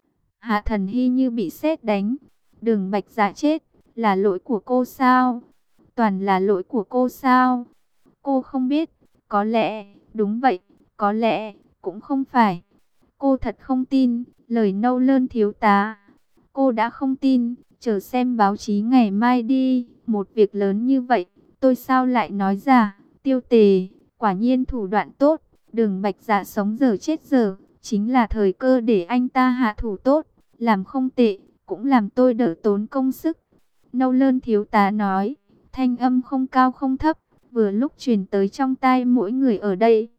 Hạ Thần Hy như bị sét đánh. Đường Bạch Dạ chết, là lỗi của cô sao? Toàn là lỗi của cô sao? Cô không biết, có lẽ, đúng vậy, có lẽ, cũng không phải. Cô thật không tin, lời Nâu Lơn thiếu tá. Cô đã không tin, chờ xem báo chí ngày mai đi. Một việc lớn như vậy, tôi sao lại nói ra? Tiêu Tề, quả nhiên thủ đoạn tốt. Đường Bạch Dạ sống giờ chết giờ, chính là thời cơ để anh ta hạ thủ tốt. Làm không tệ, cũng làm tôi đỡ tốn công sức. Nâu Lơn thiếu tá nói, thanh âm không cao không thấp, vừa lúc truyền tới trong tai mỗi người ở đây.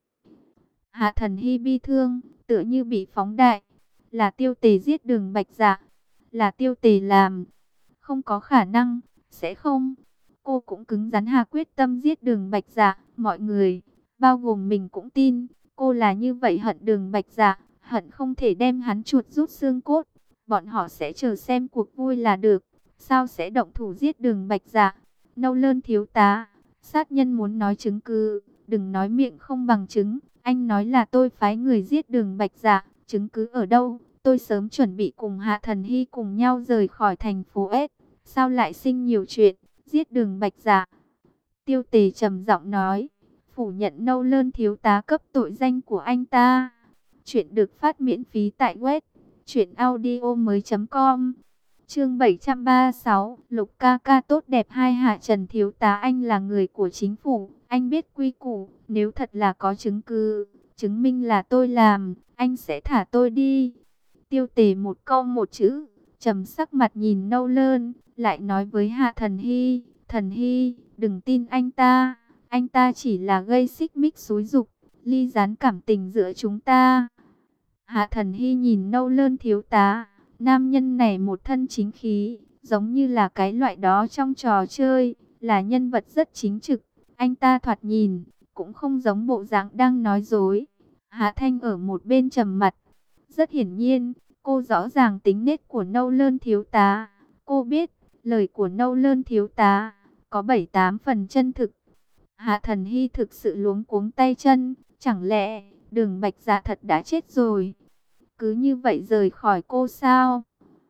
Hạ Thần Hy bi thương, tựa như bị phóng đại. Là Tiêu Tề giết Đường Bạch Dạ, là Tiêu Tề làm. Không có khả năng, sẽ không. Cô cũng cứng rắn hạ quyết tâm giết Đường Bạch Dạ. Mọi người, bao gồm mình cũng tin, Cô là như vậy hận Đường Bạch Dạ, hận không thể đem hắn chuột rút xương cốt. Bọn họ sẽ chờ xem cuộc vui là được, sao sẽ động thủ giết Đường Bạch Dạ? Nâu Lơn thiếu tá, sát nhân muốn nói chứng cứ, đừng nói miệng không bằng chứng. Anh nói là tôi phái người giết Đường Bạch Dạ, chứng cứ ở đâu? Tôi sớm chuẩn bị cùng Hạ Thần Hy cùng nhau rời khỏi thành phố S. Sao lại sinh nhiều chuyện, giết Đường Bạch Dạ? Tiêu Tề trầm giọng nói, phủ nhận Nâu Lơn thiếu tá cấp tội danh của anh ta. Chuyện được phát miễn phí tại web truyệnaudiomoi.com. Chương 736, Lục ca ca tốt đẹp hai. Hạ Trần thiếu tá, anh là người của chính phủ, anh biết quy củ, nếu thật là có chứng cứ, chứng minh là tôi làm, anh sẽ thả tôi đi. Tiêu Tề một câu một chữ, trầm sắc mặt nhìn Nâu Lơn, lại nói với Hạ Thần Hy, đừng tin anh ta chỉ là gây xích mích xúi giục, ly gián cảm tình giữa chúng ta. Hạ Thần Hy nhìn Nâu Lơn thiếu tá, nam nhân này một thân chính khí, giống như là cái loại đó trong trò chơi, là nhân vật rất chính trực. Anh ta thoạt nhìn, cũng không giống bộ dạng đang nói dối. Hạ Thanh ở một bên trầm mặt. Rất hiển nhiên, cô rõ ràng tính nết của Nâu Lơn thiếu tá. Cô biết, lời của Nâu Lơn thiếu tá, có 7-8 phần chân thực. Hạ Thần Hy thực sự luống cuống tay chân, chẳng lẽ Đường Bạch Dạ thật đã chết rồi? Cứ như vậy rời khỏi cô sao?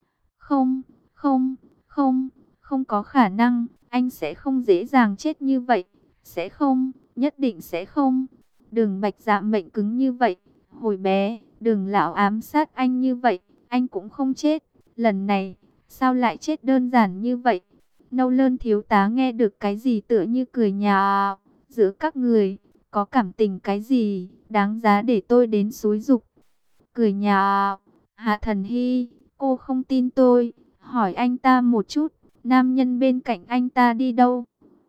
Không, không, không, không có khả năng, anh sẽ không dễ dàng chết như vậy. Sẽ không, nhất định sẽ không. Đường Bạch Dạ mệnh cứng như vậy, hồi bé, Đường lão ám sát anh như vậy, anh cũng không chết. Lần này, sao lại chết đơn giản như vậy? Nâu Lơn thiếu tá nghe được cái gì tựa như cười nhạo. Giữa các người, có cảm tình cái gì, đáng giá để tôi đến xúi giục? Cười nhạo. Hạ Thần Hy, cô không tin tôi, hỏi anh ta một chút, nam nhân bên cạnh anh ta đi đâu?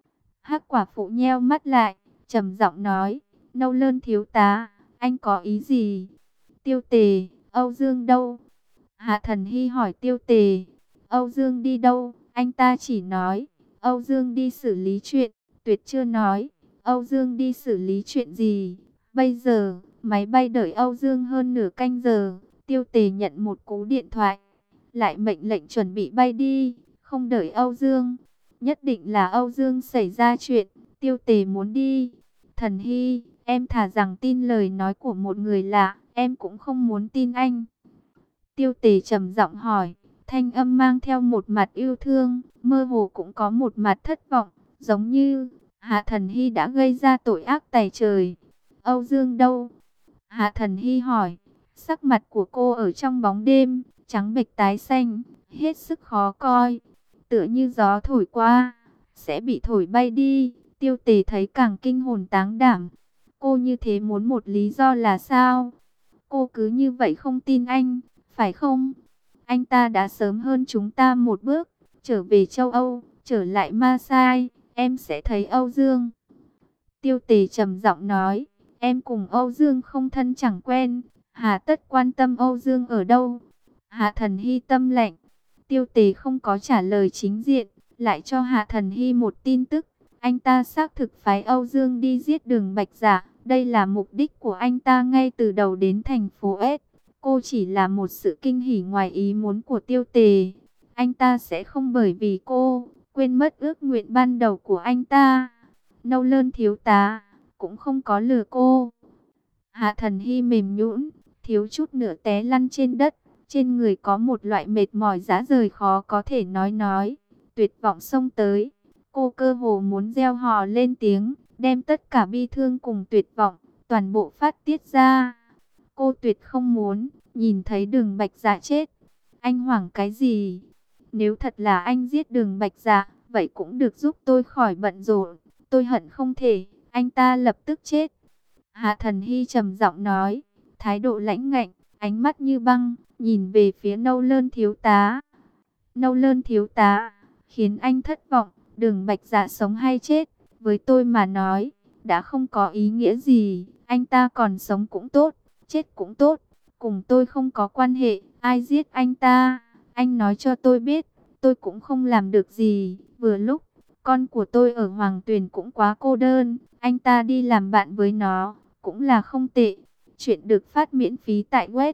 Hắc quả phụ nheo mắt lại, trầm giọng nói, Nâu Lơn thiếu tá, anh có ý gì? Tiêu Tề, Âu Dương đâu? Hạ Thần Hy hỏi Tiêu Tề, Âu Dương đi đâu? Anh ta chỉ nói, Âu Dương đi xử lý chuyện, tuyệt chưa nói, Âu Dương đi xử lý chuyện gì? Bây giờ, máy bay đợi Âu Dương hơn nửa canh giờ. Tiêu Tề nhận một cú điện thoại, lại mệnh lệnh chuẩn bị bay đi, không đợi Âu Dương. Nhất định là Âu Dương xảy ra chuyện, Tiêu Tề muốn đi. Thần Hy, em thà rằng tin lời nói của một người lạ, em cũng không muốn tin anh. Tiêu Tề trầm giọng hỏi, thanh âm mang theo một mặt yêu thương, mơ hồ cũng có một mặt thất vọng, giống như Hạ Thần Hy đã gây ra tội ác tày trời. Âu Dương đâu? Hạ Thần Hy hỏi. Sắc mặt của cô ở trong bóng đêm, trắng bệch tái xanh, hết sức khó coi. Tựa như gió thổi qua, sẽ bị thổi bay đi. Tiêu Tề thấy càng kinh hồn táng đảm. Cô như thế muốn một lý do là sao? Cô cứ như vậy không tin anh, phải không? Anh ta đã sớm hơn chúng ta một bước, trở về châu Âu, trở lại Masai, em sẽ thấy Âu Dương. Tiêu Tề trầm giọng nói, em cùng Âu Dương không thân chẳng quen, hà tất quan tâm Âu Dương ở đâu? Hạ Thần Hy tâm lạnh. Tiêu Tề không có trả lời chính diện, lại cho Hạ Thần Hy một tin tức. Anh ta xác thực phái Âu Dương đi giết Đường Bạch Dạ. Đây là mục đích của anh ta ngay từ đầu đến thành phố S. Cô chỉ là một sự kinh hỉ ngoài ý muốn của Tiêu Tề. Anh ta sẽ không bởi vì cô quên mất ước nguyện ban đầu của anh ta. Nâu Lơn thiếu tá cũng không có lừa cô. Hạ Thần Hy mềm nhũn, thiếu chút nữa té lăn trên đất. Trên người có một loại mệt mỏi rã rời khó có thể nói. Tuyệt vọng xông tới. Cô cơ hồ muốn reo hò lên tiếng, đem tất cả bi thương cùng tuyệt vọng, toàn bộ phát tiết ra. Cô tuyệt không muốn nhìn thấy Đường Bạch Dạ chết. Anh hoảng cái gì? Nếu thật là anh giết Đường Bạch Dạ, vậy cũng được giúp tôi khỏi bận rộn. Tôi hận không thể anh ta lập tức chết. Hạ Thần Hy trầm giọng nói, thái độ lãnh ngạnh, ánh mắt như băng, nhìn về phía Nâu Lơn thiếu tá. Nâu Lơn thiếu tá, khiến anh thất vọng. Đường Bạch Dạ sống hay chết, với tôi mà nói, đã không có ý nghĩa gì. Anh ta còn sống cũng tốt, chết cũng tốt, cùng tôi không có quan hệ. Ai giết anh ta, anh nói cho tôi biết, tôi cũng không làm được gì. Vừa lúc, con của tôi ở Hoàng Tuyền cũng quá cô đơn, anh ta đi làm bạn với nó, cũng là không tệ. Chuyện được phát miễn phí tại web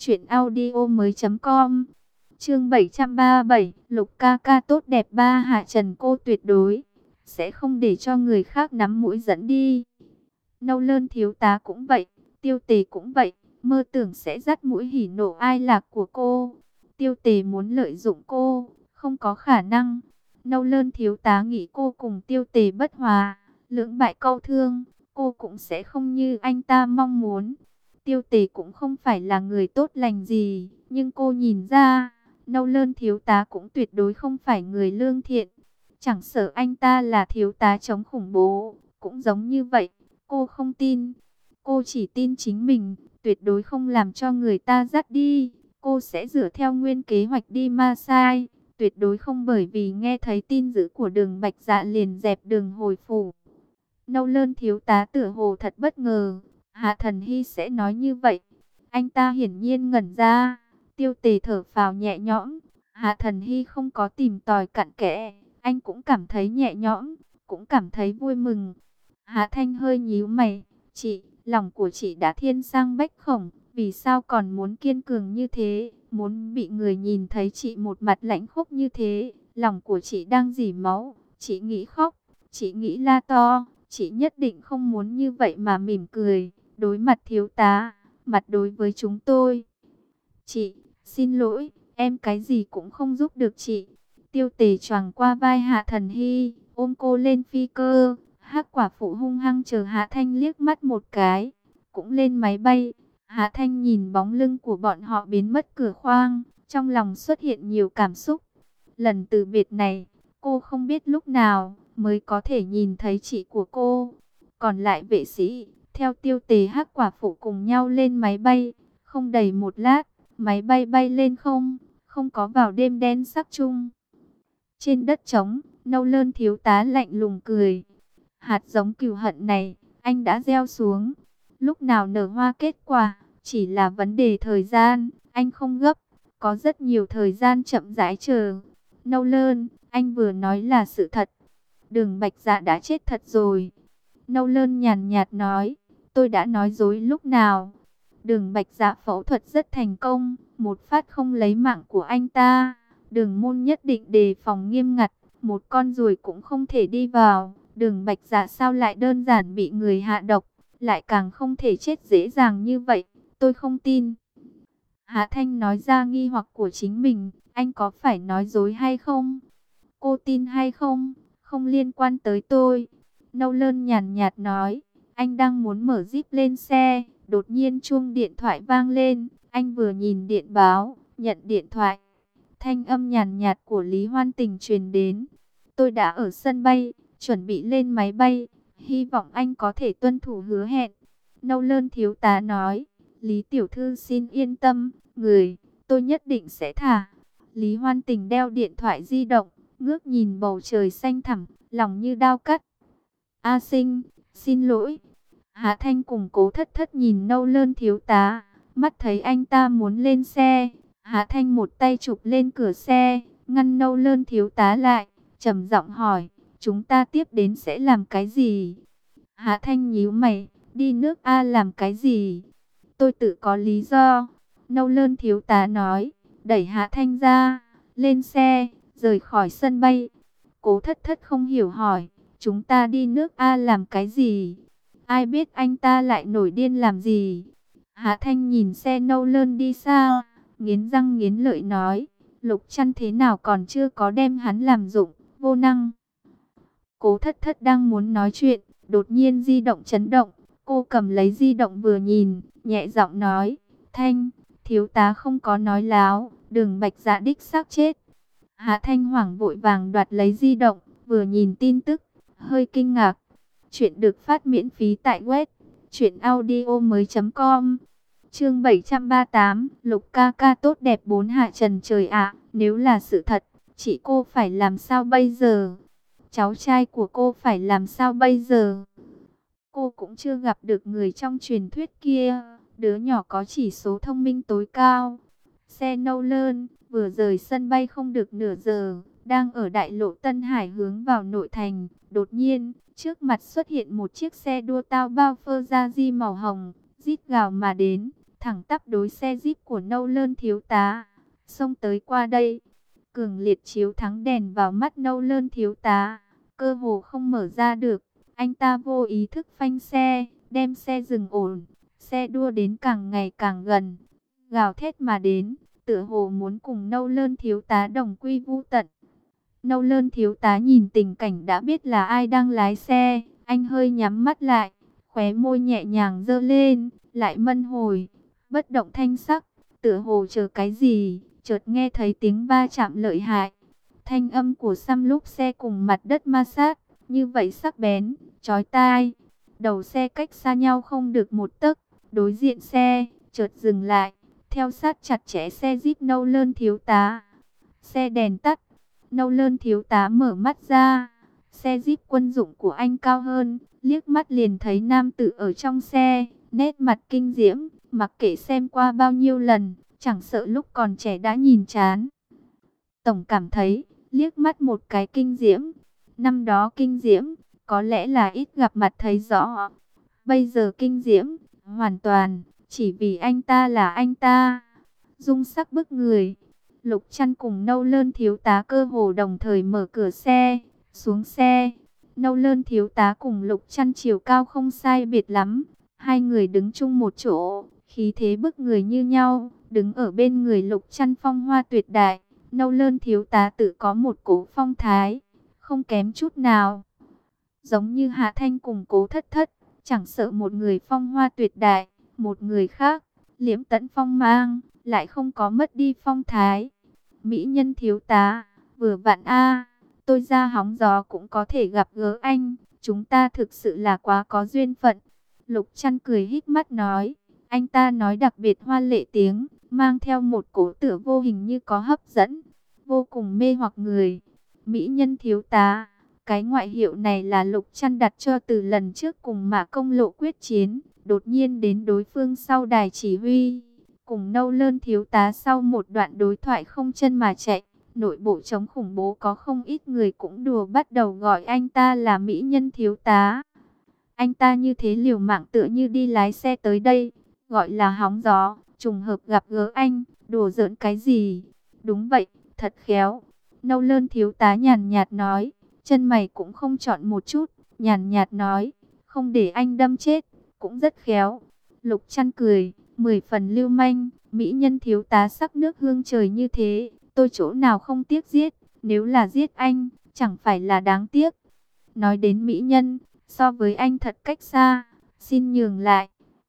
truyệnaudiomoi.com. Chương 737, Lục ca ca tốt đẹp ba hạ trần cô tuyệt đối sẽ không để cho người khác nắm mũi dẫn đi. Nâu Lơn thiếu tá cũng vậy, Tiêu Tề cũng vậy, mơ tưởng sẽ dắt mũi hỉ nộ ai lạc của cô. Tiêu Tề muốn lợi dụng cô, không có khả năng. Nâu Lơn thiếu tá nghĩ cô cùng Tiêu Tề bất hòa, lưỡng bại câu thương, cô cũng sẽ không như anh ta mong muốn. Tiêu Tề cũng không phải là người tốt lành gì, nhưng cô nhìn ra, Nâu Lơn thiếu tá cũng tuyệt đối không phải người lương thiện. Chẳng sợ anh ta là thiếu tá chống khủng bố, cũng giống như vậy. Cô không tin, cô chỉ tin chính mình, tuyệt đối không làm cho người ta dắt đi. Cô sẽ dựa theo nguyên kế hoạch đi ma sai, tuyệt đối không bởi vì nghe thấy tin dữ của Đường Bạch Dạ liền dẹp đường hồi phủ. Nâu Lơn thiếu tá tựa hồ thật bất ngờ, Hạ Thần Hy sẽ nói như vậy. Anh ta hiển nhiên ngẩn ra, Tiêu Tề thở phào nhẹ nhõm. Hạ Thần Hy không có tìm tòi cặn kẽ, anh cũng cảm thấy nhẹ nhõm, cũng cảm thấy vui mừng. Hạ Thanh hơi nhíu mày, chị, lòng của chị đã thiên sang bách khổng, vì sao còn muốn kiên cường như thế, muốn bị người nhìn thấy chị một mặt lãnh khốc như thế, lòng của chị đang rỉ máu, chị nghĩ khóc, chị nghĩ la to, chị nhất định không muốn như vậy mà mỉm cười, đối mặt thiếu tá, mặt đối với chúng tôi. Chị, xin lỗi, em cái gì cũng không giúp được chị. Tiêu Tề choàng qua vai Hạ Thần Hy, ôm cô lên phi cơ. Hắc quả phụ hung hăng chờ Hạ Thanh liếc mắt một cái, cũng lên máy bay. Hạ Thanh nhìn bóng lưng của bọn họ biến mất cửa khoang, trong lòng xuất hiện nhiều cảm xúc. Lần từ biệt này, cô không biết lúc nào mới có thể nhìn thấy chị của cô. Còn lại vệ sĩ, theo Tiêu Tề Hắc quả phụ cùng nhau lên máy bay, không đầy một lát, máy bay bay lên không có vào đêm đen sắc chung. Trên đất trống, Nâu Lơn thiếu tá lạnh lùng cười. Hạt giống cừu hận này, anh đã gieo xuống. Lúc nào nở hoa kết quả, chỉ là vấn đề thời gian. Anh không gấp, có rất nhiều thời gian chậm rãi chờ. Nâu Lơn, anh vừa nói là sự thật. Đường Bạch Dạ đã chết thật rồi. Nâu Lơn nhàn nhạt nói, tôi đã nói dối lúc nào. Đường Bạch Dạ phẫu thuật rất thành công, một phát không lấy mạng của anh ta. Đường môn nhất định đề phòng nghiêm ngặt, một con ruồi cũng không thể đi vào. Đường Bạch Dạ sao lại đơn giản bị người hạ độc, lại càng không thể chết dễ dàng như vậy, tôi không tin. Hạ Thanh nói ra nghi hoặc của chính mình, anh có phải nói dối hay không? Cô tin hay không? Không liên quan tới tôi. Nâu Lơn nhàn nhạt nói, anh đang muốn mở zip lên xe, đột nhiên chuông điện thoại vang lên, anh vừa nhìn điện báo, nhận điện thoại. Thanh âm nhàn nhạt của Lý Hoan Tình truyền đến, tôi đã ở sân bay, chuẩn bị lên máy bay, hy vọng anh có thể tuân thủ hứa hẹn. Nâu Lơn thiếu tá nói, Lý tiểu thư xin yên tâm, tôi nhất định sẽ thả. Lý Hoan Tình đeo điện thoại di động, ngước nhìn bầu trời xanh thẳm, lòng như đao cắt. A Sinh, xin lỗi. Hạ Thanh cùng Cố Thất Thất nhìn Nâu Lơn thiếu tá, mắt thấy anh ta muốn lên xe. Hạ Thanh một tay chụp lên cửa xe, ngăn Nâu Lơn thiếu tá lại, trầm giọng hỏi, chúng ta tiếp đến sẽ làm cái gì? Hạ Thanh nhíu mày, đi nước A làm cái gì? Tôi tự có lý do. Nâu Lơn thiếu tá nói, đẩy Hạ Thanh ra, lên xe, rời khỏi sân bay. Cố Thất Thất không hiểu hỏi, chúng ta đi nước A làm cái gì? Ai biết anh ta lại nổi điên làm gì? Hạ Thanh nhìn xe Nâu Lơn đi xa, nghiến răng nghiến lợi nói, Lục Trăn thế nào còn chưa có đem hắn làm dụng, vô năng. Cố Thất Thất đang muốn nói chuyện, đột nhiên di động chấn động. Cô cầm lấy di động vừa nhìn, nhẹ giọng nói, Thanh, thiếu tá không có nói láo, Đường Bạch Dạ đích xác chết. Hạ Thanh hoảng vội vàng đoạt lấy di động, vừa nhìn tin tức, hơi kinh ngạc. Chuyện được phát miễn phí tại web truyệnaudiomoi.com. Chương 738, Lục ca ca tốt đẹp bốn hạ trần trời ạ, nếu là sự thật, chị cô phải làm sao bây giờ? Cháu trai của cô phải làm sao bây giờ? Cô cũng chưa gặp được người trong truyền thuyết kia, đứa nhỏ có chỉ số thông minh tối cao. Xe Nâu Lơn vừa rời sân bay không được nửa giờ, đang ở đại lộ Tân Hải hướng vào nội thành. Đột nhiên, trước mặt xuất hiện một chiếc xe đua tao bao phơ da di màu hồng, rít gào mà đến, thẳng tắp đối xe Jeep của Nâu Lơn thiếu tá, xông tới qua đây. Cường liệt chiếu thắng đèn vào mắt Nâu Lơn thiếu tá, cơ hồ không mở ra được. Anh ta vô ý thức phanh xe, đem xe dừng ổn, xe đua đến càng ngày càng gần, gào thét mà đến, tựa hồ muốn cùng Nâu Lơn thiếu tá đồng quy vu tận. Nâu Lơn thiếu tá nhìn tình cảnh đã biết là ai đang lái xe, anh hơi nhắm mắt lại, khóe môi nhẹ nhàng giơ lên, lại mân hồi, bất động thanh sắc, tựa hồ chờ cái gì, chợt nghe thấy tiếng va chạm lợi hại. Thanh âm của xăm lốp xe cùng mặt đất ma sát, như vậy sắc bén, chói tai. Đầu xe cách xa nhau không được một tấc, đối diện xe, chợt dừng lại, theo sát chặt chẽ xe Jeep Nâu Lơn thiếu tá. Xe đèn tắt, Nâu Lơn thiếu tá mở mắt ra, xe Jeep quân dụng của anh cao hơn, liếc mắt liền thấy nam tử ở trong xe, nét mặt kinh diễm, mặc kệ xem qua bao nhiêu lần, chẳng sợ lúc còn trẻ đã nhìn chán. Tổng cảm thấy, liếc mắt một cái kinh diễm, năm đó kinh diễm, có lẽ là ít gặp mặt thấy rõ. Bây giờ kinh diễm, hoàn toàn, chỉ vì anh ta là anh ta. Dung sắc bức người. Lục Trăn cùng Nâu Lơn thiếu tá cơ hồ đồng thời mở cửa xe, xuống xe. Nâu Lơn thiếu tá cùng Lục Trăn chiều cao không sai biệt lắm. Hai người đứng chung một chỗ, khí thế bức người như nhau, đứng ở bên người Lục Trăn phong hoa tuyệt đại. Nâu Lơn thiếu tá tự có một cố phong thái, không kém chút nào. Giống như Hạ Thanh cùng Cố Thất Thất, chẳng sợ một người phong hoa tuyệt đại, một người khác, liễm tẫn phong mang, lại không có mất đi phong thái. Mỹ nhân thiếu tá, vừa vặn a, tôi ra hóng gió cũng có thể gặp gỡ anh, chúng ta thực sự là quá có duyên phận. Lục Trăn cười híp mắt nói, anh ta nói đặc biệt hoa lệ tiếng, mang theo một cỗ tựa vô hình như có hấp dẫn, vô cùng mê hoặc người. Mỹ nhân thiếu tá, cái ngoại hiệu này là Lục Trăn đặt cho từ lần trước cùng Mã Công Lộ quyết chiến, đột nhiên đến đối phương sau đài chỉ huy. Cùng Nâu Lơn thiếu tá sau một đoạn đối thoại không chân mà chạy, nội bộ chống khủng bố có không ít người cũng đùa bắt đầu gọi anh ta là Mỹ nhân thiếu tá. Anh ta như thế liều mạng tựa như đi lái xe tới đây, gọi là hóng gió, trùng hợp gặp gỡ anh, đùa giỡn cái gì? Đúng vậy, thật khéo. Nâu Lơn thiếu tá nhàn nhạt nói, chân mày cũng không chọn một chút, nhàn nhạt nói, không để anh đâm chết, cũng rất khéo. Lục Trăn cười, 10 phần lưu manh, mỹ nhân thiếu tá sắc nước hương trời như thế, tôi chỗ nào không tiếc giết, nếu là giết anh, chẳng phải là đáng tiếc. Nói đến mỹ nhân, so với anh thật cách xa, xin nhường lại.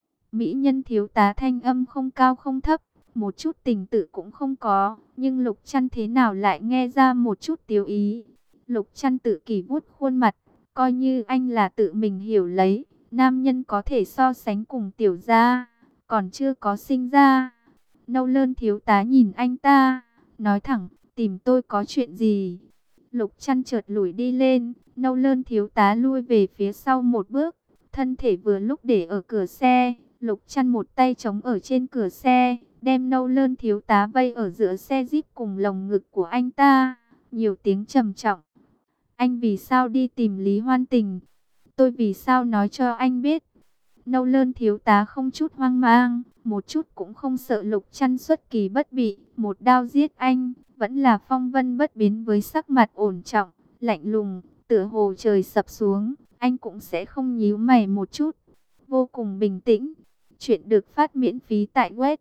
Mỹ nhân thiếu tá thanh âm không cao không thấp, một chút tình tự cũng không có, nhưng Lục Trăn thế nào lại nghe ra một chút tiếu ý. Lục Trăn tự kỷ vuốt khuôn mặt, coi như anh là tự mình hiểu lấy, nam nhân có thể so sánh cùng tiểu gia, còn chưa có sinh ra. Nâu Lơn thiếu tá nhìn anh ta, nói thẳng, tìm tôi có chuyện gì? Lục Trăn chợt lùi đi lên, Nâu Lơn thiếu tá lui về phía sau một bước, thân thể vừa lúc để ở cửa xe. Lục Trăn một tay chống ở trên cửa xe, đem Nâu Lơn thiếu tá vây ở giữa xe Jeep cùng lồng ngực của anh ta, nhiều tiếng trầm trọng. Anh vì sao đi tìm Lý Hoan Tình? Tôi vì sao nói cho anh biết? Nâu Lơn thiếu tá không chút hoang mang, một chút cũng không sợ Lục Trăn xuất kỳ bất bị, một đao giết anh, vẫn là phong vân bất biến với sắc mặt ổn trọng, lạnh lùng, tựa hồ trời sập xuống, anh cũng sẽ không nhíu mày một chút, vô cùng bình tĩnh. Chuyện được phát miễn phí tại web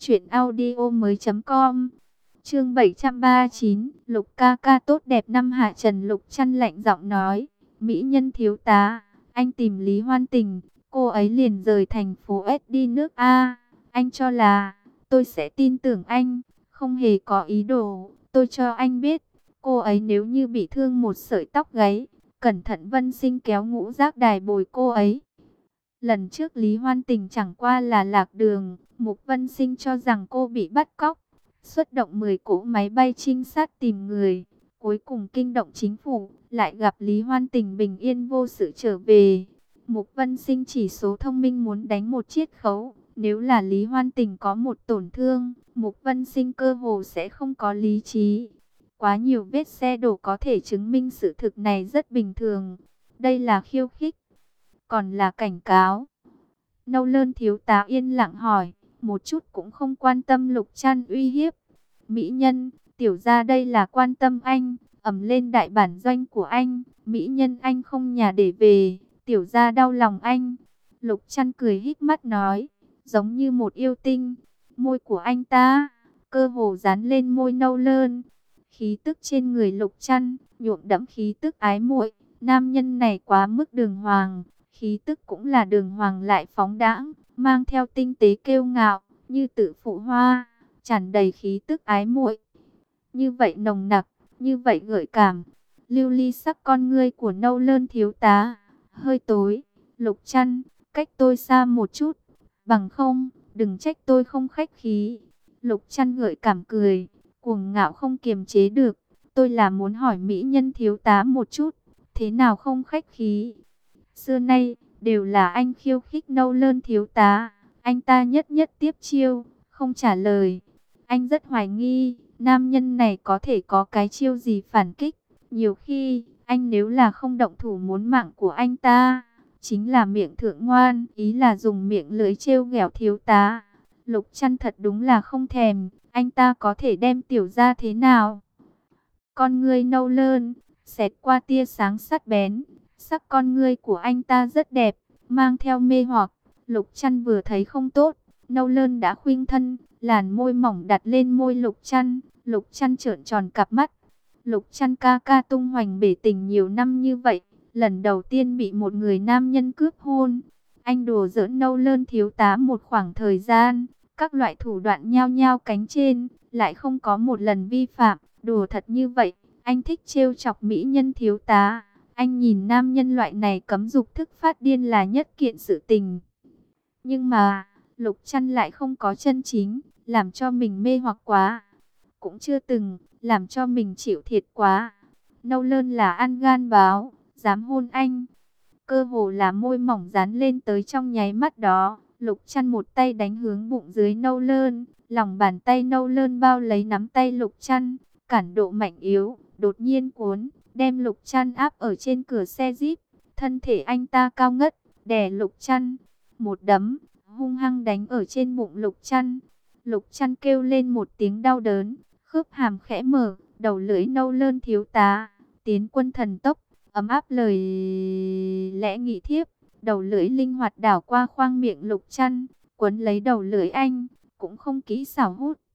truyệnaudiomoi.com. Chương 739, Lục ca ca tốt đẹp năm hạ Trần. Lục Trăn lạnh giọng nói, mỹ nhân thiếu tá, anh tìm Lý Hoan Tình, cô ấy liền rời thành phố S đi nước A. Anh cho là tôi sẽ tin tưởng anh, không hề có ý đồ. Tôi cho anh biết, cô ấy nếu như bị thương một sợi tóc gáy, cẩn thận Vân Sinh kéo ngũ giác đài bồi cô ấy. Lần trước Lý Hoan Tình chẳng qua là lạc đường, Mục Vân Sinh cho rằng cô bị bắt cóc, xuất động 10 cỗ máy bay trinh sát tìm người, cuối cùng kinh động chính phủ, lại gặp Lý Hoan Tình bình yên vô sự trở về. Mục Vân Sinh chỉ số thông minh muốn đánh một chiết khấu, nếu là Lý Hoan Tình có một tổn thương, Mục Vân Sinh cơ hồ sẽ không có lý trí. Quá nhiều vết xe đổ có thể chứng minh sự thực này rất bình thường. Đây là khiêu khích, còn là cảnh cáo. Nâu Lơn thiếu tá yên lặng hỏi, một chút cũng không quan tâm Lục Trăn uy hiếp. Mỹ nhân, tiểu gia đây là quan tâm anh, ầm lên đại bản doanh của anh, mỹ nhân anh không nhà để về, tiểu gia đau lòng anh. Lục Trăn cười híp mắt nói, giống như một yêu tinh. Môi của anh ta cơ hồ dán lên môi Nâu Lơn. Khí tức trên người Lục Trăn nhuộm đẫm khí tức ái muội. Nam nhân này quá mức đường hoàng, khí tức cũng là đường hoàng lại phóng đãng, mang theo tinh tế kiêu ngạo, như tự phụ hoa, tràn đầy khí tức ái muội. Như vậy nồng nặc, như vậy gợi cảm. Lưu ly sắc con ngươi của Nâu Lơn thiếu tá hơi tối. Lục Trăn, cách tôi xa một chút, bằng không đừng trách tôi không khách khí. Lục Trăn gợi cảm cười, cuồng ngạo không kiềm chế được. Tôi là muốn hỏi mỹ nhân thiếu tá một chút, thế nào không khách khí? Xưa nay đều là anh khiêu khích Nâu Lơn thiếu tá, anh ta nhất nhất tiếp chiêu, không trả lời. Anh rất hoài nghi, nam nhân này có thể có cái chiêu gì phản kích. Nhiều khi, anh nếu là không động thủ muốn mạng của anh ta, chính là miệng thượng ngoan, ý là dùng miệng lưỡi trêu ghẹo thiếu tá. Lục Trăn thật đúng là không thèm, anh ta có thể đem tiểu ra thế nào? Con ngươi Nâu Lơn xẹt qua tia sáng sắc bén, sắc con ngươi của anh ta rất đẹp, mang theo mê hoặc. Lục Trăn vừa thấy không tốt, Nâu Lơn đã khuynh thân, làn môi mỏng đặt lên môi Lục Trăn. Lục Trăn trợn tròn cặp mắt. Lục Trăn ca ca tung hoành bể tình nhiều năm như vậy, lần đầu tiên bị một người nam nhân cướp hôn. Anh đùa giỡn Nâu Lơn thiếu tá một khoảng thời gian, các loại thủ đoạn nhao nhao cánh trên, lại không có một lần vi phạm. Đùa thật như vậy, anh thích trêu chọc mỹ nhân thiếu tá. Anh nhìn nam nhân loại này cấm dục thức phát điên là nhất kiện sự tình. Nhưng mà, Lục Trăn lại không có chân chính, làm cho mình mê hoặc quá. Cũng chưa từng, làm cho mình chịu thiệt quá. Nâu Lơn là ăn gan báo, dám hôn anh. Cơ hồ là môi mỏng dán lên tới trong nháy mắt đó. Lục Trăn một tay đánh hướng bụng dưới Nâu Lơn. Lòng bàn tay Nâu Lơn bao lấy nắm tay Lục Trăn. Cản độ mạnh yếu, đột nhiên cuốn, đem Lục Trăn áp ở trên cửa xe Jeep. Thân thể anh ta cao ngất, đè Lục Trăn. Một đấm, hung hăng đánh ở trên bụng Lục Trăn. Lục Trăn kêu lên một tiếng đau đớn, khớp hàm khẽ mở, đầu lưỡi Nâu Lơn thiếu tá tiến quân thần tốc, ấm áp lời lẽ nghị thiếp. Đầu lưỡi linh hoạt đảo qua khoang miệng Lục Trăn, quấn lấy đầu lưỡi anh, cũng không kỹ xảo hút.